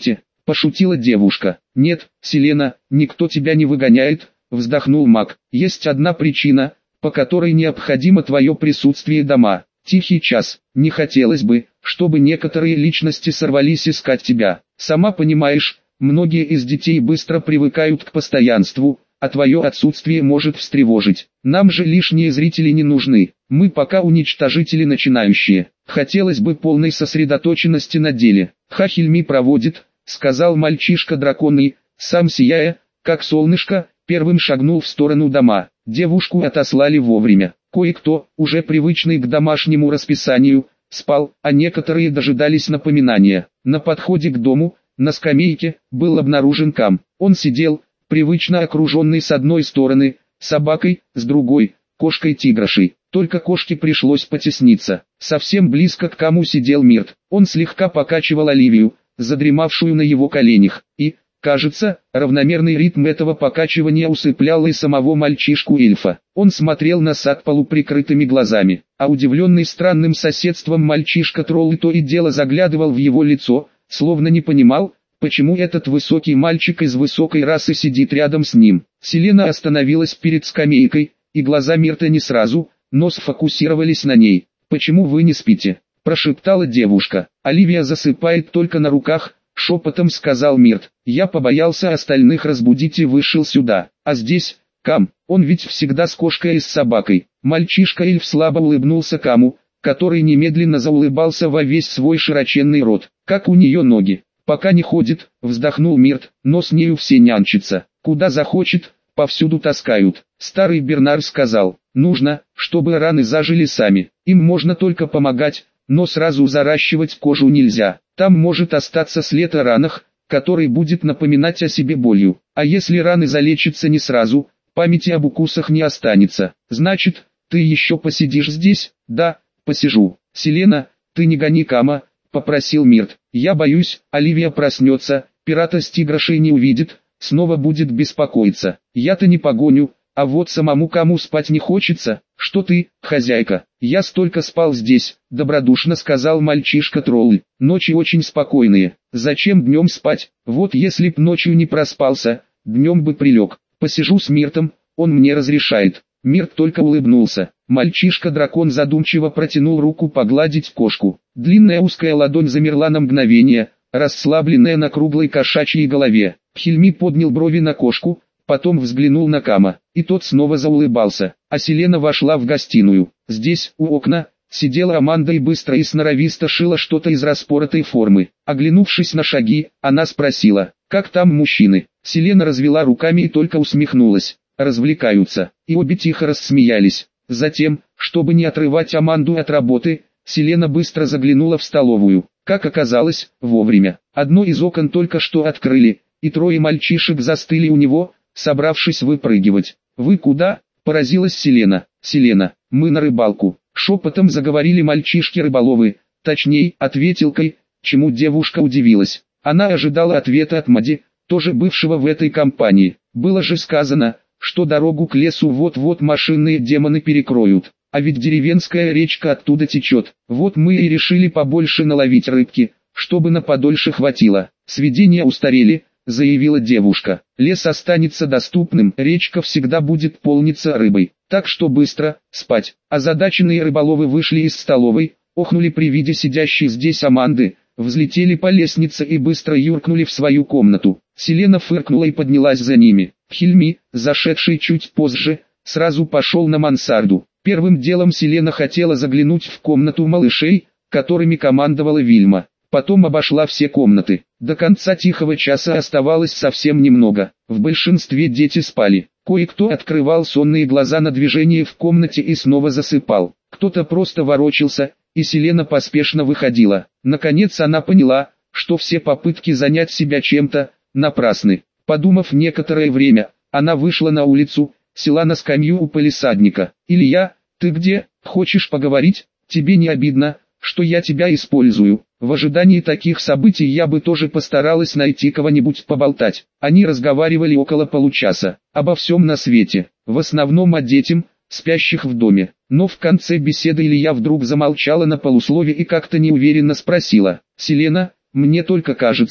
пошутила девушка. Нет, Селена, никто тебя не выгоняет, вздохнул маг. Есть одна причина, по которой необходимо твое присутствие дома. Тихий час. Не хотелось бы, чтобы некоторые личности сорвались искать тебя. Сама понимаешь, многие из детей быстро привыкают к постоянству, а твое отсутствие может встревожить. Нам же лишние зрители не нужны. Мы пока уничтожители начинающие. Хотелось бы полной сосредоточенности на деле. Хахильми проводит, сказал мальчишка дракон и, сам сияя, как солнышко, первым шагнул в сторону дома. Девушку отослали вовремя. Кое-кто, уже привычный к домашнему расписанию, спал, а некоторые дожидались напоминания. На подходе к дому, на скамейке, был обнаружен Кам. Он сидел, привычно окруженный с одной стороны, собакой, с другой, кошкой-тиграшей. Только кошке пришлось потесниться. Совсем близко к Каму сидел Мирт. Он слегка покачивал Оливию, задремавшую на его коленях, и, кажется, равномерный ритм этого покачивания усыплял и самого мальчишку-эльфа. Он смотрел на сад полуприкрытыми глазами, а удивленный странным соседством мальчишка-тролл то и дело заглядывал в его лицо, словно не понимал, почему этот высокий мальчик из высокой расы сидит рядом с ним. Селена остановилась перед скамейкой, и глаза Мирта не сразу, но сфокусировались на ней. «Почему вы не спите?» – прошептала девушка. «Оливия засыпает только на руках», – шепотом сказал Мирт. «Я побоялся остальных разбудить и вышел сюда. А здесь, Кам, он ведь всегда с кошкой и с собакой». Мальчишка-эльф слабо улыбнулся Каму, который немедленно заулыбался во весь свой широченный рот. «Как у нее ноги?» «Пока не ходит», – вздохнул Мирт, – «но с нею все нянчатся. Куда захочет, повсюду таскают». Старый Бернар сказал: «Нужно, чтобы раны зажили сами. Им можно только помогать, но сразу заращивать кожу нельзя. Там может остаться след о ранах, который будет напоминать о себе болью. А если раны залечатся не сразу, памяти об укусах не останется. Значит, ты еще посидишь здесь?» «Да, посижу». «Селена, ты не гони Кама», — попросил Мирт. «Я боюсь, Оливия проснется, пирата с тиграшей не увидит, снова будет беспокоиться. Я-то не погоню, а вот самому Каму спать не хочется». «Что ты, хозяйка? Я столько спал здесь», — добродушно сказал мальчишка-тролль. «Ночи очень спокойные. Зачем днем спать? Вот если б ночью не проспался, днем бы прилег. Посижу с Миртом, он мне разрешает». Мирт только улыбнулся. Мальчишка-дракон задумчиво протянул руку погладить кошку. Длинная узкая ладонь замерла на мгновение, расслабленная на круглой кошачьей голове. Хильми поднял брови на кошку, потом взглянул на Кама, и тот снова заулыбался. А Селена вошла в гостиную. Здесь, у окна, сидела Аманда и быстро и сноровисто шила что-то из распоротой формы. Оглянувшись на шаги, она спросила: «Как там мужчины?» Селена развела руками и только усмехнулась. «Развлекаются». И обе тихо рассмеялись. Затем, чтобы не отрывать Аманду от работы, Селена быстро заглянула в столовую. Как оказалось, вовремя. Одно из окон только что открыли, и трое мальчишек застыли у него, собравшись выпрыгивать. «Вы куда?» – поразилась Селена. «Селена, мы на рыбалку», – шепотом заговорили мальчишки-рыболовы. «Точней», – ответил Кай, чему девушка удивилась. Она ожидала ответа от Мади, тоже бывшего в этой компании. Было же сказано, что дорогу к лесу вот-вот машинные демоны перекроют. А ведь деревенская речка оттуда течет. Вот мы и решили побольше наловить рыбки, чтобы на подольше хватило. Сведения устарели, заявила девушка. Лес останется доступным, речка всегда будет полниться рыбой. Так что быстро, спать. Озадаченные рыболовы вышли из столовой, охнули при виде сидящей здесь Аманды, взлетели по лестнице и быстро юркнули в свою комнату. Селена фыркнула и поднялась за ними. Хильми, зашедший чуть позже, сразу пошел на мансарду. Первым делом Селена хотела заглянуть в комнату малышей, которыми командовала Вильма. Потом обошла все комнаты. До конца тихого часа оставалось совсем немного. В большинстве дети спали. Кое-кто открывал сонные глаза на движение в комнате и снова засыпал. Кто-то просто ворочался, и Селена поспешно выходила. Наконец она поняла, что все попытки занять себя чем-то напрасны. Подумав некоторое время, она вышла на улицу, села на скамью у палисадника. «Илья, ты где? Хочешь поговорить? Тебе не обидно, что я тебя использую?» В ожидании таких событий я бы тоже постаралась найти кого-нибудь поболтать. Они разговаривали около получаса, обо всем на свете, в основном о детях, спящих в доме. Но в конце беседы Илья вдруг замолчала на полуслове и как-то неуверенно спросила: «Селена, мне только кажется,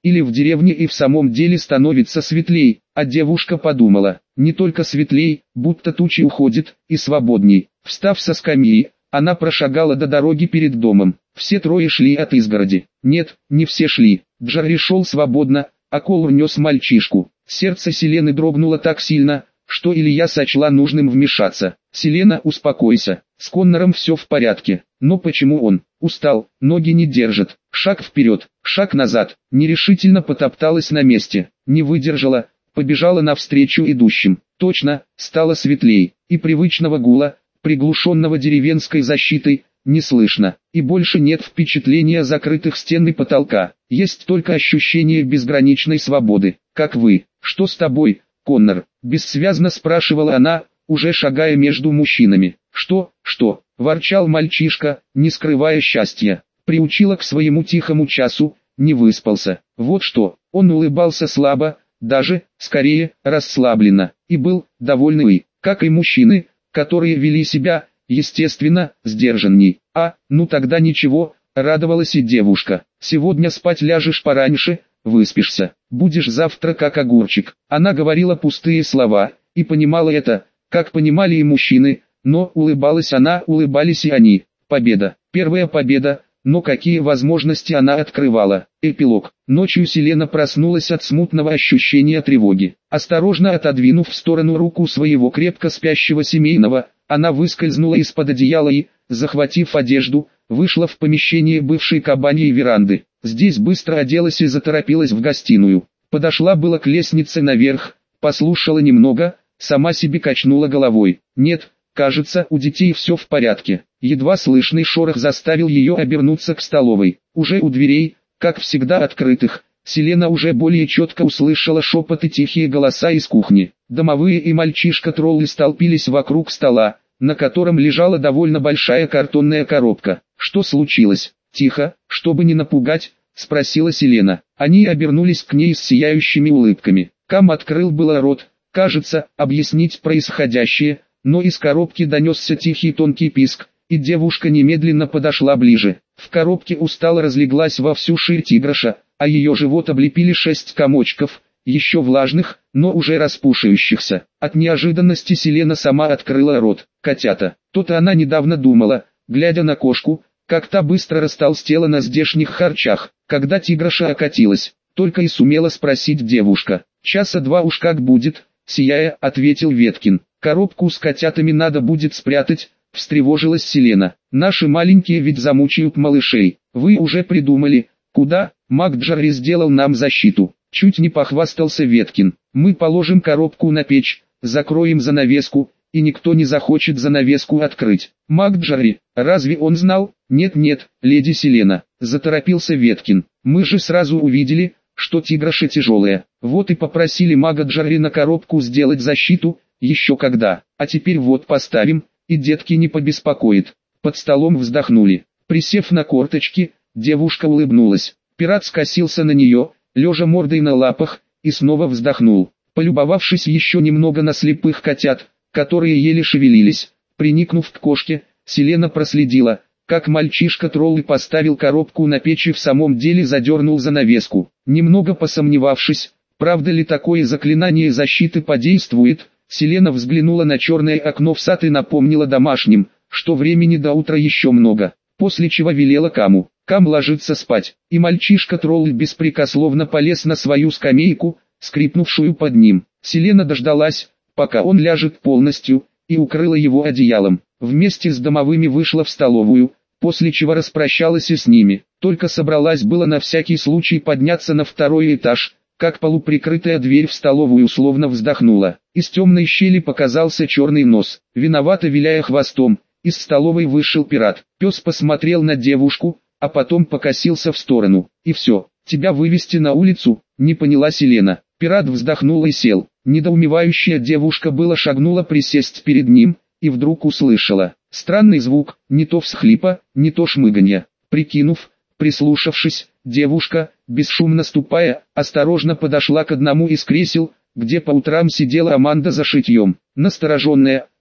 Или в деревне и в самом деле становится светлей, а девушка подумала, не только светлей, будто тучи уходят, и свободней. Встав со скамьи, она прошагала до дороги перед домом. Все трое шли от изгороди. Нет, не все шли. Джарри шел свободно, а Колор нес мальчишку. Сердце Селены дрогнуло так сильно, что Илья сочла нужным вмешаться. «Селена, успокойся, с Коннором все в порядке. Но почему он? Устал, ноги не держат. Шаг вперед, шаг назад». Нерешительно потопталась на месте. Не выдержала, побежала навстречу идущим. Точно, стало светлей, и привычного гула, приглушенного деревенской защитой, не слышно, и больше нет впечатления закрытых стен и потолка. Есть только ощущение безграничной свободы. «Как вы? Что с тобой, Коннор?» — бессвязно спрашивала она, уже шагая между мужчинами. «Что?» — ворчал мальчишка, не скрывая счастья. Приучила к своему тихому часу, не выспался. Вот что, он улыбался слабо, даже, скорее, расслабленно, и был довольный, как и мужчины, которые вели себя, естественно, сдержанней. Ну тогда ничего, радовалась и девушка. «Сегодня спать ляжешь пораньше, выспишься, будешь завтра как огурчик». Она говорила пустые слова, и понимала это, как понимали и мужчины, но улыбалась она, улыбались и они. Победа, первая победа, но какие возможности она открывала. Эпилог. Ночью Селена проснулась от смутного ощущения тревоги. Осторожно отодвинув в сторону руку своего крепко спящего семейного, она выскользнула из-под одеяла и, захватив одежду, вышла в помещение бывшей кабаньей веранды. Здесь быстро оделась и заторопилась в гостиную. Подошла было к лестнице наверх, послушала немного, сама себе качнула головой. Нет, кажется, у детей все в порядке. Едва слышный шорох заставил ее обернуться к столовой. Уже у дверей, как всегда открытых, Селена уже более четко услышала шепот и тихие голоса из кухни. Домовые и мальчишка-троллы столпились вокруг стола, на котором лежала довольно большая картонная коробка. «Что случилось?» «Тихо, чтобы не напугать», — спросила Селена. Они обернулись к ней с сияющими улыбками. Кам открыл было рот, кажется, объяснить происходящее, но из коробки донесся тихий тонкий писк, и девушка немедленно подошла ближе. В коробке устало разлеглась во всю ширь тиграша, а ее живот облепили 6 комочков, еще влажных, но уже распушающихся. От неожиданности Селена сама открыла рот. «Котята». То-то она недавно думала, глядя на кошку, как та быстро растолстела на здешних харчах. Когда тиграша окатилась, только и сумела спросить девушка. «Часа 2 уж как будет», — сияя, ответил Веткин. «Коробку с котятами надо будет спрятать», — встревожилась Селена. «Наши маленькие ведь замучают малышей. Вы уже придумали, куда?» «Маг Джарри сделал нам защиту», — чуть не похвастался Веткин. «Мы положим коробку на печь, закроем занавеску, и никто не захочет занавеску открыть». «Маг Джарри, разве он знал?» «Нет-нет, леди Селена», — заторопился Веткин. «Мы же сразу увидели, что тиграша тяжелая. Вот и попросили мага Джарри на коробку сделать защиту, еще когда. А теперь вот поставим, и детки не побеспокоит». Под столом вздохнули. Присев на корточки, девушка улыбнулась. Пират скосился на нее, лежа мордой на лапах, и снова вздохнул. Полюбовавшись еще немного на слепых котят, которые еле шевелились, приникнув к кошке, Селена проследила, как мальчишка-тролль поставил коробку на печь и в самом деле задернул занавеску. Немного посомневавшись, правда ли такое заклинание защиты подействует, Селена взглянула на черное окно в сад и напомнила домашним, что времени до утра еще много, после чего велела Каму. Кам ложится спать, и мальчишка-тролль беспрекословно полез на свою скамейку, скрипнувшую под ним. Селена дождалась, пока он ляжет полностью, и укрыла его одеялом. Вместе с домовыми вышла в столовую, после чего распрощалась и с ними. Только собралась было на всякий случай подняться на 2-й этаж, как полуприкрытая дверь в столовую словно вздохнула. Из темной щели показался черный нос. Виновато виляя хвостом, из столовой вышел пират. Пес посмотрел на девушку, а потом покосился в сторону. «И все, тебя вывести на улицу?» — не поняла Селена. Пират вздохнул и сел. Недоумевающая девушка было шагнула присесть перед ним, и вдруг услышала странный звук, не то всхлипа, не то шмыганья. Прикинув, прислушавшись, девушка, бесшумно ступая, осторожно подошла к одному из кресел, где по утрам сидела Аманда за шитьем. Настороженная,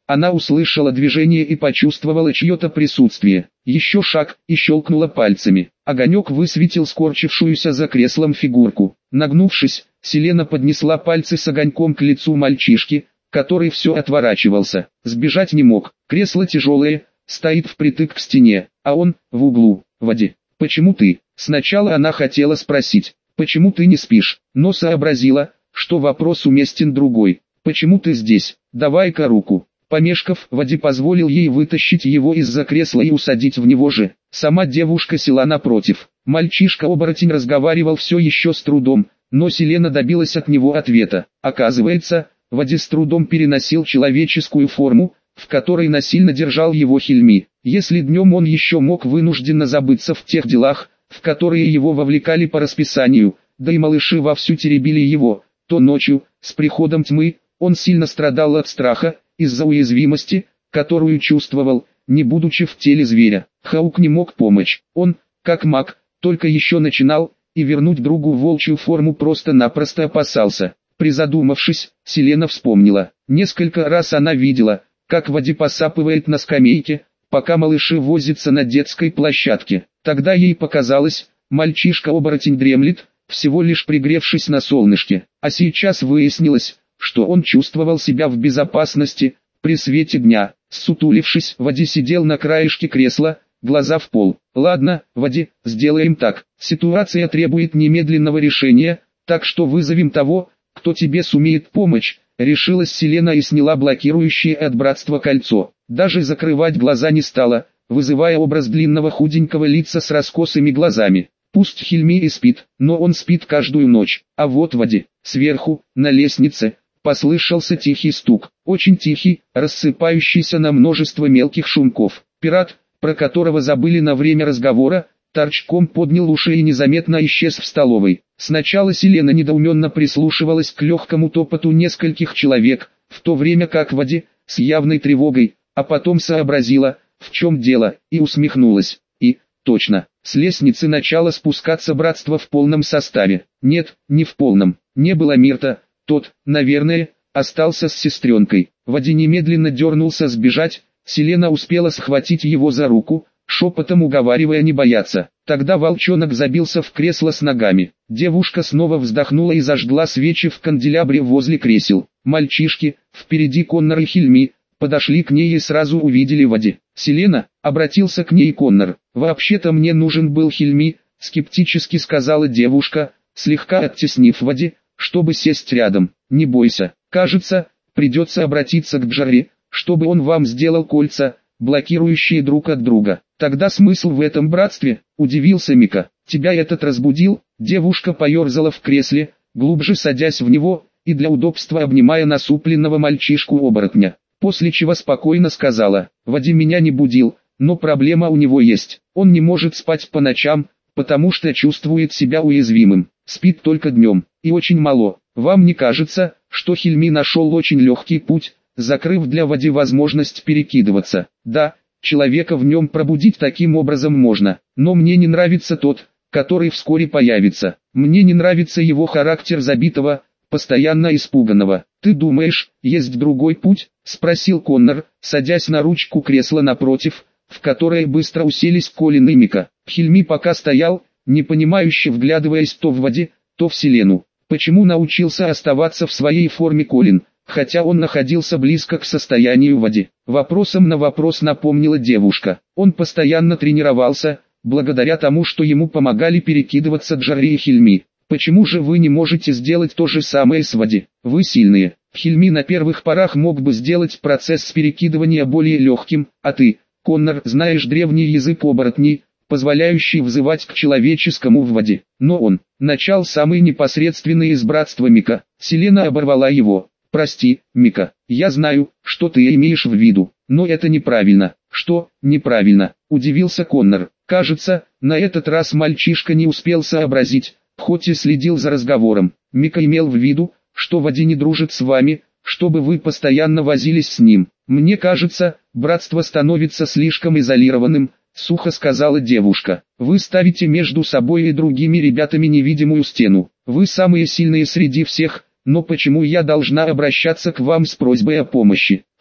Она услышала движение и почувствовала чье-то присутствие. Еще шаг, и щелкнула пальцами. Огонек высветил скорчившуюся за креслом фигурку. Нагнувшись, Селена поднесла пальцы с огоньком к лицу мальчишки, который все отворачивался. Сбежать не мог. Кресло тяжелое, стоит впритык к стене, а он в углу. Вади, почему ты? Сначала она хотела спросить, почему ты не спишь, но сообразила, что вопрос уместен другой. Почему ты здесь? Давай-ка руку. Помешков, Вади позволил ей вытащить его из-за кресла и усадить в него же. Сама девушка села напротив. Мальчишка-оборотень разговаривал все еще с трудом, но Селена добилась от него ответа. Оказывается, Вади с трудом переносил человеческую форму, в которой насильно держал его Хильми. Если днем он еще мог вынужденно забыться в тех делах, в которые его вовлекали по расписанию, да и малыши вовсю теребили его, то ночью, с приходом тьмы, он сильно страдал от страха, из-за уязвимости, которую чувствовал, не будучи в теле зверя. Хаук не мог помочь. Он, как маг, только еще начинал, и вернуть другу волчью форму просто-напросто опасался. Призадумавшись, Селена вспомнила. Несколько раз она видела, как Вади посапывает на скамейке, пока малыши возятся на детской площадке. Тогда ей показалось, мальчишка-оборотень дремлет, всего лишь пригревшись на солнышке. А сейчас выяснилось, что он чувствовал себя в безопасности, при свете дня. Ссутулившись, Вади сидел на краешке кресла, глаза в пол. «Ладно, Вади, сделаем так. Ситуация требует немедленного решения, так что вызовем того, кто тебе сумеет помочь», — решилась Селена и сняла блокирующее от братства кольцо. Даже закрывать глаза не стала, вызывая образ длинного худенького лица с раскосыми глазами. Пусть Хильми и спит, но он спит каждую ночь. А вот Вади, сверху, на лестнице, послышался тихий стук. Очень тихий, рассыпающийся на множество мелких шумков. Пират, про которого забыли на время разговора, торчком поднял уши и незаметно исчез в столовой. Сначала Селена недоуменно прислушивалась к легкому топоту нескольких человек, в то время как Вади, с явной тревогой, а потом сообразила, в чем дело, и усмехнулась. И, точно, с лестницы начало спускаться братство в полном составе. Нет, не в полном, не было Мирта, тот, наверное, остался с сестренкой. Вади немедленно дернулся сбежать, Селена успела схватить его за руку, шепотом уговаривая не бояться. Тогда волчонок забился в кресло с ногами. Девушка снова вздохнула и зажгла свечи в канделябре возле кресел. Мальчишки, впереди Коннор и Хильми, подошли к ней и сразу увидели Вади. «Селена», — обратился к ней Коннор, — «вообще-то мне нужен был Хильми», — скептически сказала девушка, слегка оттеснив Вади, чтобы сесть рядом. «Не бойся, кажется, придется обратиться к Джарри, чтобы он вам сделал кольца, блокирующие друг от друга». «Тогда смысл в этом братстве?» — удивился Мика. «Тебя этот разбудил?» Девушка поерзала в кресле, глубже садясь в него, и для удобства обнимая насупленного мальчишку-оборотня. После чего спокойно сказала: «Вади меня не будил, но проблема у него есть. Он не может спать по ночам, потому что чувствует себя уязвимым. Спит только днем, и очень мало. Вам не кажется, что Хильми нашел очень легкий путь, закрыв для Вади возможность перекидываться? Да, человека в нем пробудить таким образом можно, но мне не нравится тот, который вскоре появится. Мне не нравится его характер забитого, постоянно испуганного». «Ты думаешь, есть другой путь?» — спросил Коннор, садясь на ручку кресла напротив, в которое быстро уселись Колин и Мика. Хильми пока стоял, непонимающе вглядываясь то в Вади, то в Селену. Почему научился оставаться в своей форме Колин, хотя он находился близко к состоянию Вади? Вопросом на вопрос напомнила девушка. Он постоянно тренировался, благодаря тому, что ему помогали перекидываться Джарри и Хильми. «Почему же вы не можете сделать то же самое с Вади? Вы сильные». Хильми на первых порах мог бы сделать процесс перекидывания более легким, а ты, Коннор, знаешь древний язык оборотней, позволяющий взывать к человеческому в Вади. Но он начал самый непосредственный из братства Мика. Селена оборвала его. «Прости, Мика, я знаю, что ты имеешь в виду, но это неправильно». «Что, неправильно?» – удивился Коннор. Кажется, на этот раз мальчишка не успел сообразить, хоть и следил за разговором. «Мика имел в виду, что Вади не дружит с вами, чтобы вы постоянно возились с ним. Мне кажется, братство становится слишком изолированным», — сухо сказала девушка. «Вы ставите между собой и другими ребятами невидимую стену. Вы самые сильные среди всех, но почему я должна обращаться к вам с просьбой о помощи?»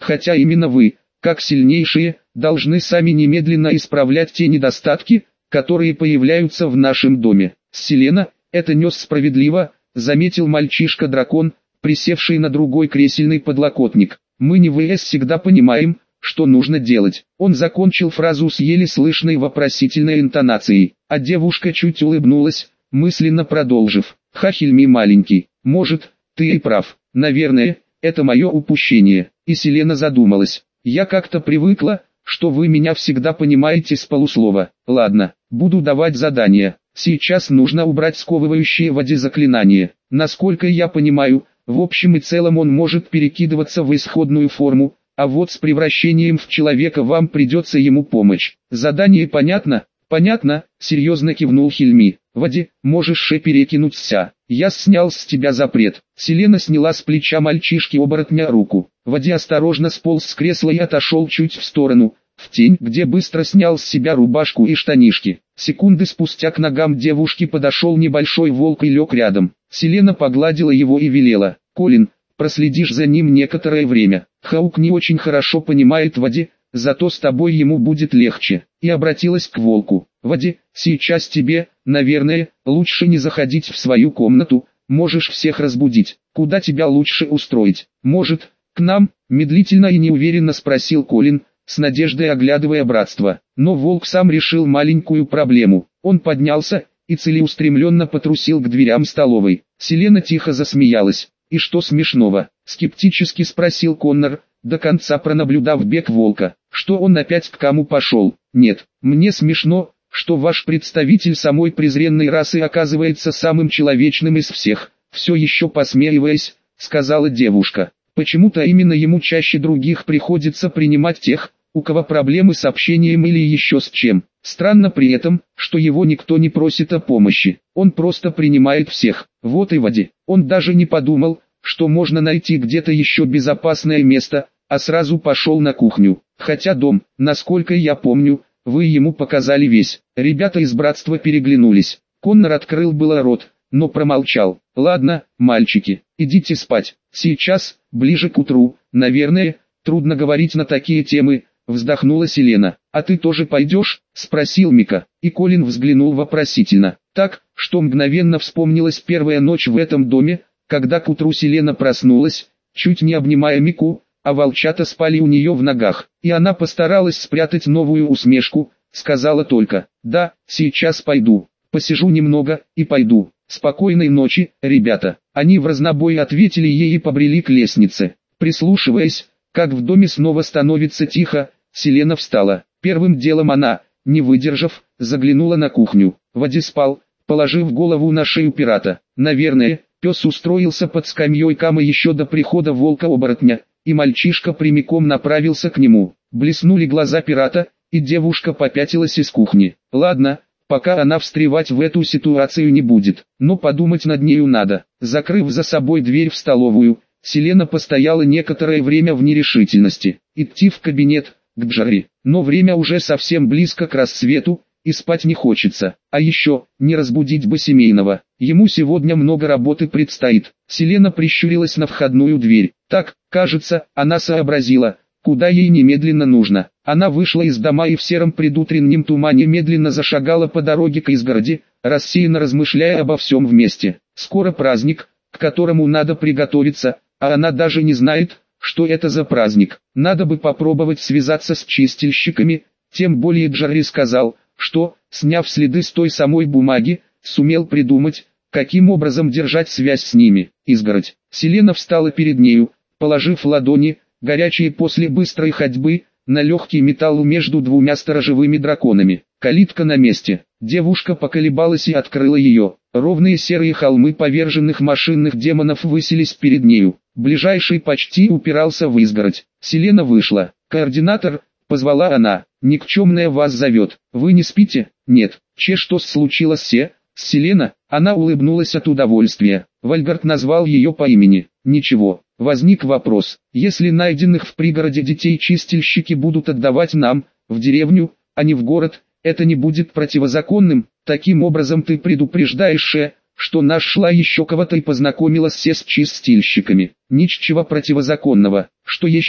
хотя именно вы, как сильнейшие, должны сами немедленно исправлять те недостатки, которые появляются в нашем доме. Селена, это нес справедливо, заметил мальчишка-дракон, присевший на другой кресельный подлокотник. Мы не ВС всегда понимаем, что нужно делать. Он закончил фразу с еле слышной вопросительной интонацией, а девушка чуть улыбнулась, мысленно продолжив: «Хахильми маленький, может, ты и прав, наверное, это мое упущение». И Селена задумалась: «Я как-то привыкла, что вы меня всегда понимаете с полуслова. Ладно, буду давать задания. Сейчас нужно убрать сковывающие воде заклинание. Насколько я понимаю, в общем и целом он может перекидываться в исходную форму, а вот с превращением в человека вам придется ему помочь. Задание понятно?» «Понятно», — серьезно кивнул Хильми. «Воде, можешь перекинуться. Я снял с тебя запрет». Селена сняла с плеча мальчишки-оборотня руку. Воде осторожно сполз с кресла и отошел чуть в сторону, в тень, где быстро снял с себя рубашку и штанишки. Секунды спустя к ногам девушки подошел небольшой волк и лег рядом. Селена погладила его и велела: «Колин, проследишь за ним некоторое время. Хаук не очень хорошо понимает Воде, зато с тобой ему будет легче». И обратилась к волку: «Воде, сейчас тебе, наверное, лучше не заходить в свою комнату, можешь всех разбудить. Куда тебя лучше устроить? Может, к нам?» Медлительно и неуверенно спросил Колин, с надеждой оглядывая братство. Но волк сам решил маленькую проблему. Он поднялся и целеустремленно потрусил к дверям столовой. Селена тихо засмеялась. «И что смешного?» — скептически спросил Коннор, до конца пронаблюдав бег волка. «Что он опять к кому пошел?» «Нет, мне смешно, что ваш представитель самой презренной расы оказывается самым человечным из всех», все еще посмеиваясь, сказала девушка. «Почему-то именно ему чаще других приходится принимать тех, у кого проблемы с общением или еще с чем. Странно при этом, что его никто не просит о помощи, он просто принимает всех». Вот и Воде. Он даже не подумал, что можно найти где-то еще безопасное место, а сразу пошел на кухню. Хотя дом, насколько я помню, вы ему показали весь. Ребята из братства переглянулись. Коннор открыл было рот, но промолчал. «Ладно, мальчики, идите спать. Сейчас, ближе к утру, наверное, трудно говорить на такие темы», вздохнула Селена. «А ты тоже пойдешь?» — спросил Мика, и Колин взглянул вопросительно. Так, что мгновенно вспомнилась первая ночь в этом доме, когда к утру Селена проснулась, чуть не обнимая Мику, а волчата спали у нее в ногах. И она постаралась спрятать новую усмешку, сказала только: «Да, сейчас пойду, посижу немного, и пойду. Спокойной ночи, ребята». Они в разнобой ответили ей и побрели к лестнице. Прислушиваясь, как в доме снова становится тихо, Селена встала. Первым делом она, не выдержав, заглянула на кухню. Воде спал, положив голову на шею пирата. Наверное, пес устроился под скамьей камы еще до прихода волка-оборотня, и мальчишка прямиком направился к нему. Блеснули глаза пирата, и девушка попятилась из кухни. Ладно, пока она встревать в эту ситуацию не будет, но подумать над нею надо. Закрыв за собой дверь в столовую, Селена постояла некоторое время в нерешительности. Идти в кабинет, к Джарри, но время уже совсем близко к рассвету, и спать не хочется. А еще, не разбудить бы семейного. Ему сегодня много работы предстоит. Селена прищурилась на входную дверь. Так, кажется, она сообразила, куда ей немедленно нужно. Она вышла из дома и в сером предутреннем тумане медленно зашагала по дороге к изгороди, рассеянно размышляя обо всем вместе. Скоро праздник, к которому надо приготовиться, а она даже не знает, что это за праздник. Надо бы попробовать связаться с чистильщиками, тем более Джарри сказал, что, сняв следы с той самой бумаги, сумел придумать, каким образом держать связь с ними. Изгородь. Селена встала перед нею, положив ладони, горячие после быстрой ходьбы, на легкий металл между двумя сторожевыми драконами. Калитка на месте. Девушка поколебалась и открыла ее. Ровные серые холмы поверженных машинных демонов высились перед нею. Ближайший почти упирался в изгородь. Селена вышла. «Координатор», — позвала она, — «никчемная вас зовет. Вы не спите?» «Нет». Что случилось с Селена?» Она улыбнулась от удовольствия. Вальгард назвал ее по имени. «Ничего». Возник вопрос: если найденных в пригороде детей чистильщики будут отдавать нам, в деревню, а не в город, это не будет противозаконным? Таким образом ты предупреждаешь, что нашла еще кого-то и познакомилась с чистильщиками. Ничего противозаконного. Что еще?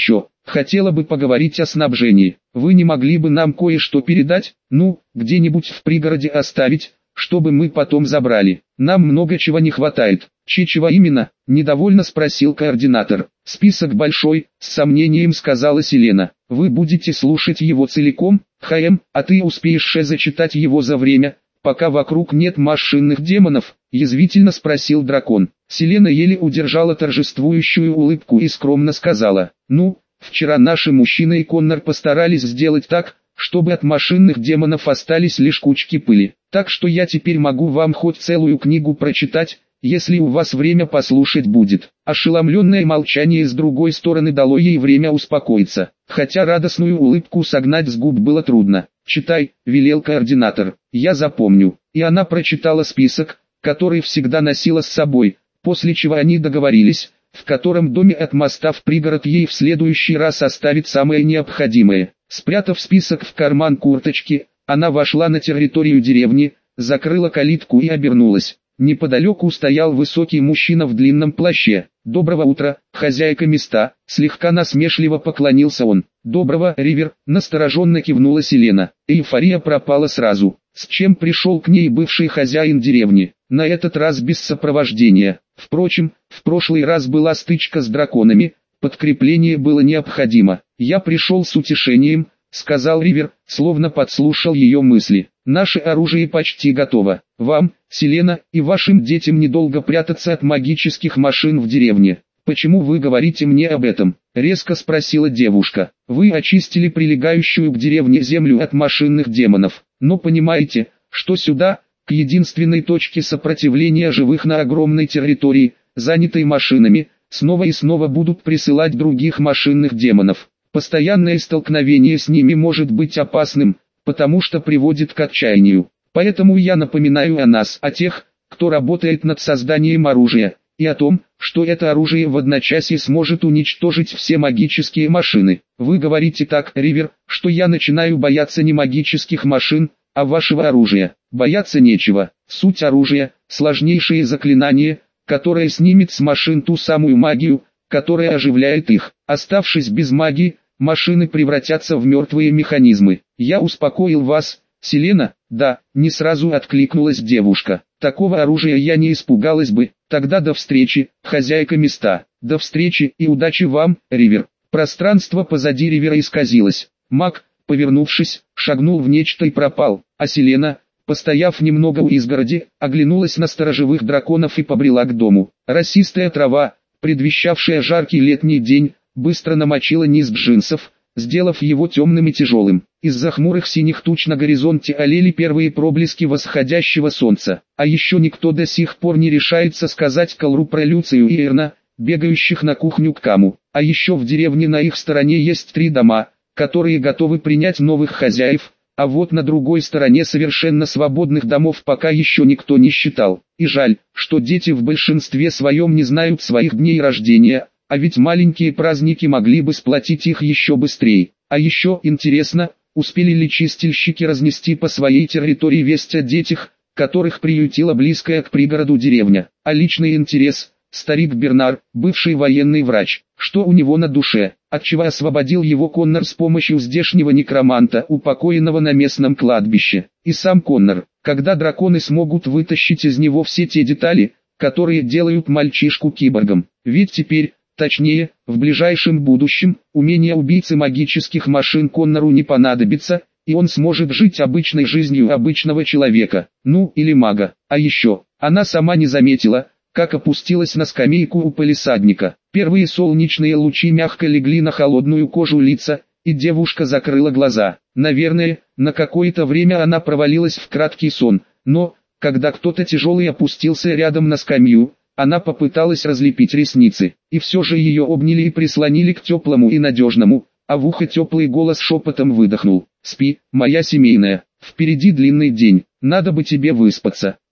хотела бы поговорить о снабжении. Вы не могли бы нам кое-что передать? Ну, где-нибудь в пригороде оставить, чтобы мы потом забрали. Нам много чего не хватает». «Чего именно?» – недовольно спросил координатор. «Список большой», – с сомнением сказала Селена. «Вы будете слушать его целиком, ХМ, а ты успеешь зачитать его за время, пока вокруг нет машинных демонов?» – язвительно спросил дракон. Селена еле удержала торжествующую улыбку и скромно сказала: «Ну, вчера наши мужчины и Коннор постарались сделать так, чтобы от машинных демонов остались лишь кучки пыли. Так что я теперь могу вам хоть целую книгу прочитать, если у вас время послушать будет». Ошеломленное молчание с другой стороны дало ей время успокоиться, хотя радостную улыбку согнать с губ было трудно. «Читай», — велел координатор, — «я запомню». И она прочитала список, который всегда носила с собой, после чего они договорились, в котором доме от моста в пригород ей в следующий раз оставит самое необходимое. Спрятав список в карман курточки, она вошла на территорию деревни, закрыла калитку и обернулась. Неподалеку стоял высокий мужчина в длинном плаще. «Доброго утра, хозяйка места», — слегка насмешливо поклонился он. «Доброго, Ривер», — настороженно кивнула Селена. Эйфория пропала сразу. С чем пришел к ней бывший хозяин деревни? На этот раз без сопровождения. Впрочем, в прошлый раз была стычка с драконами, подкрепление было необходимо. «Я пришел с утешением», — сказал Ривер, словно подслушал ее мысли. «Наше оружие почти готово. Вам, Селена, и вашим детям недолго прятаться от магических машин в деревне». «Почему вы говорите мне об этом?» — резко спросила девушка. «Вы очистили прилегающую к деревне землю от машинных демонов, но понимаете, что сюда, к единственной точке сопротивления живых на огромной территории, занятой машинами, снова и снова будут присылать других машинных демонов. Постоянное столкновение с ними может быть опасным, потому что приводит к отчаянию. Поэтому я напоминаю о нас, о тех, кто работает над созданием оружия, и о том, что это оружие в одночасье сможет уничтожить все магические машины. Вы говорите так, Ривер, что я начинаю бояться не магических машин, а вашего оружия. Бояться нечего. Суть оружия – сложнейшее заклинание, которое снимет с машин ту самую магию, которая оживляет их. Оставшись без магии, машины превратятся в мертвые механизмы. Я успокоил вас, Селена?» «Да», — не сразу откликнулась девушка. «Такого оружия я не испугалась бы. Тогда до встречи, хозяйка места». «До встречи и удачи вам, Ривер». Пространство позади Ривера исказилось. Маг, повернувшись, шагнул в нечто и пропал, а Селена, постояв немного у изгороди, оглянулась на сторожевых драконов и побрела к дому. Росистая трава, предвещавшая жаркий летний день, быстро намочила низ джинсов, сделав его темным и тяжелым. Из-за хмурых синих туч на горизонте олели первые проблески восходящего солнца. А еще никто до сих пор не решается сказать Калру про Люцию и Эрна, бегающих на кухню к Каму. А еще в деревне на их стороне есть 3 дома, которые готовы принять новых хозяев, а вот на другой стороне совершенно свободных домов пока еще никто не считал. И жаль, что дети в большинстве своем не знают своих дней рождения, а ведь маленькие праздники могли бы сплотить их еще быстрее. А еще интересно, успели ли чистильщики разнести по своей территории весть о детях, которых приютила близкая к пригороду деревня. А личный интерес, старик Бернар, бывший военный врач, что у него на душе, отчего освободил его Коннор с помощью здешнего некроманта, упокоенного на местном кладбище. И сам Коннор, когда драконы смогут вытащить из него все те детали, которые делают мальчишку киборгом. Ведь теперь, точнее, в ближайшем будущем, умение убийцы магических машин Коннору не понадобится, и он сможет жить обычной жизнью обычного человека, ну или мага. А еще, она сама не заметила, как опустилась на скамейку у палисадника. Первые солнечные лучи мягко легли на холодную кожу лица, и девушка закрыла глаза. Наверное, на какое-то время она провалилась в краткий сон, но, когда кто-то тяжелый опустился рядом на скамью, она попыталась разлепить ресницы, и все же ее обняли и прислонили к теплому и надежному, а в ухо теплый голос шепотом выдохнул: «Спи, моя семейная, впереди длинный день, надо бы тебе выспаться».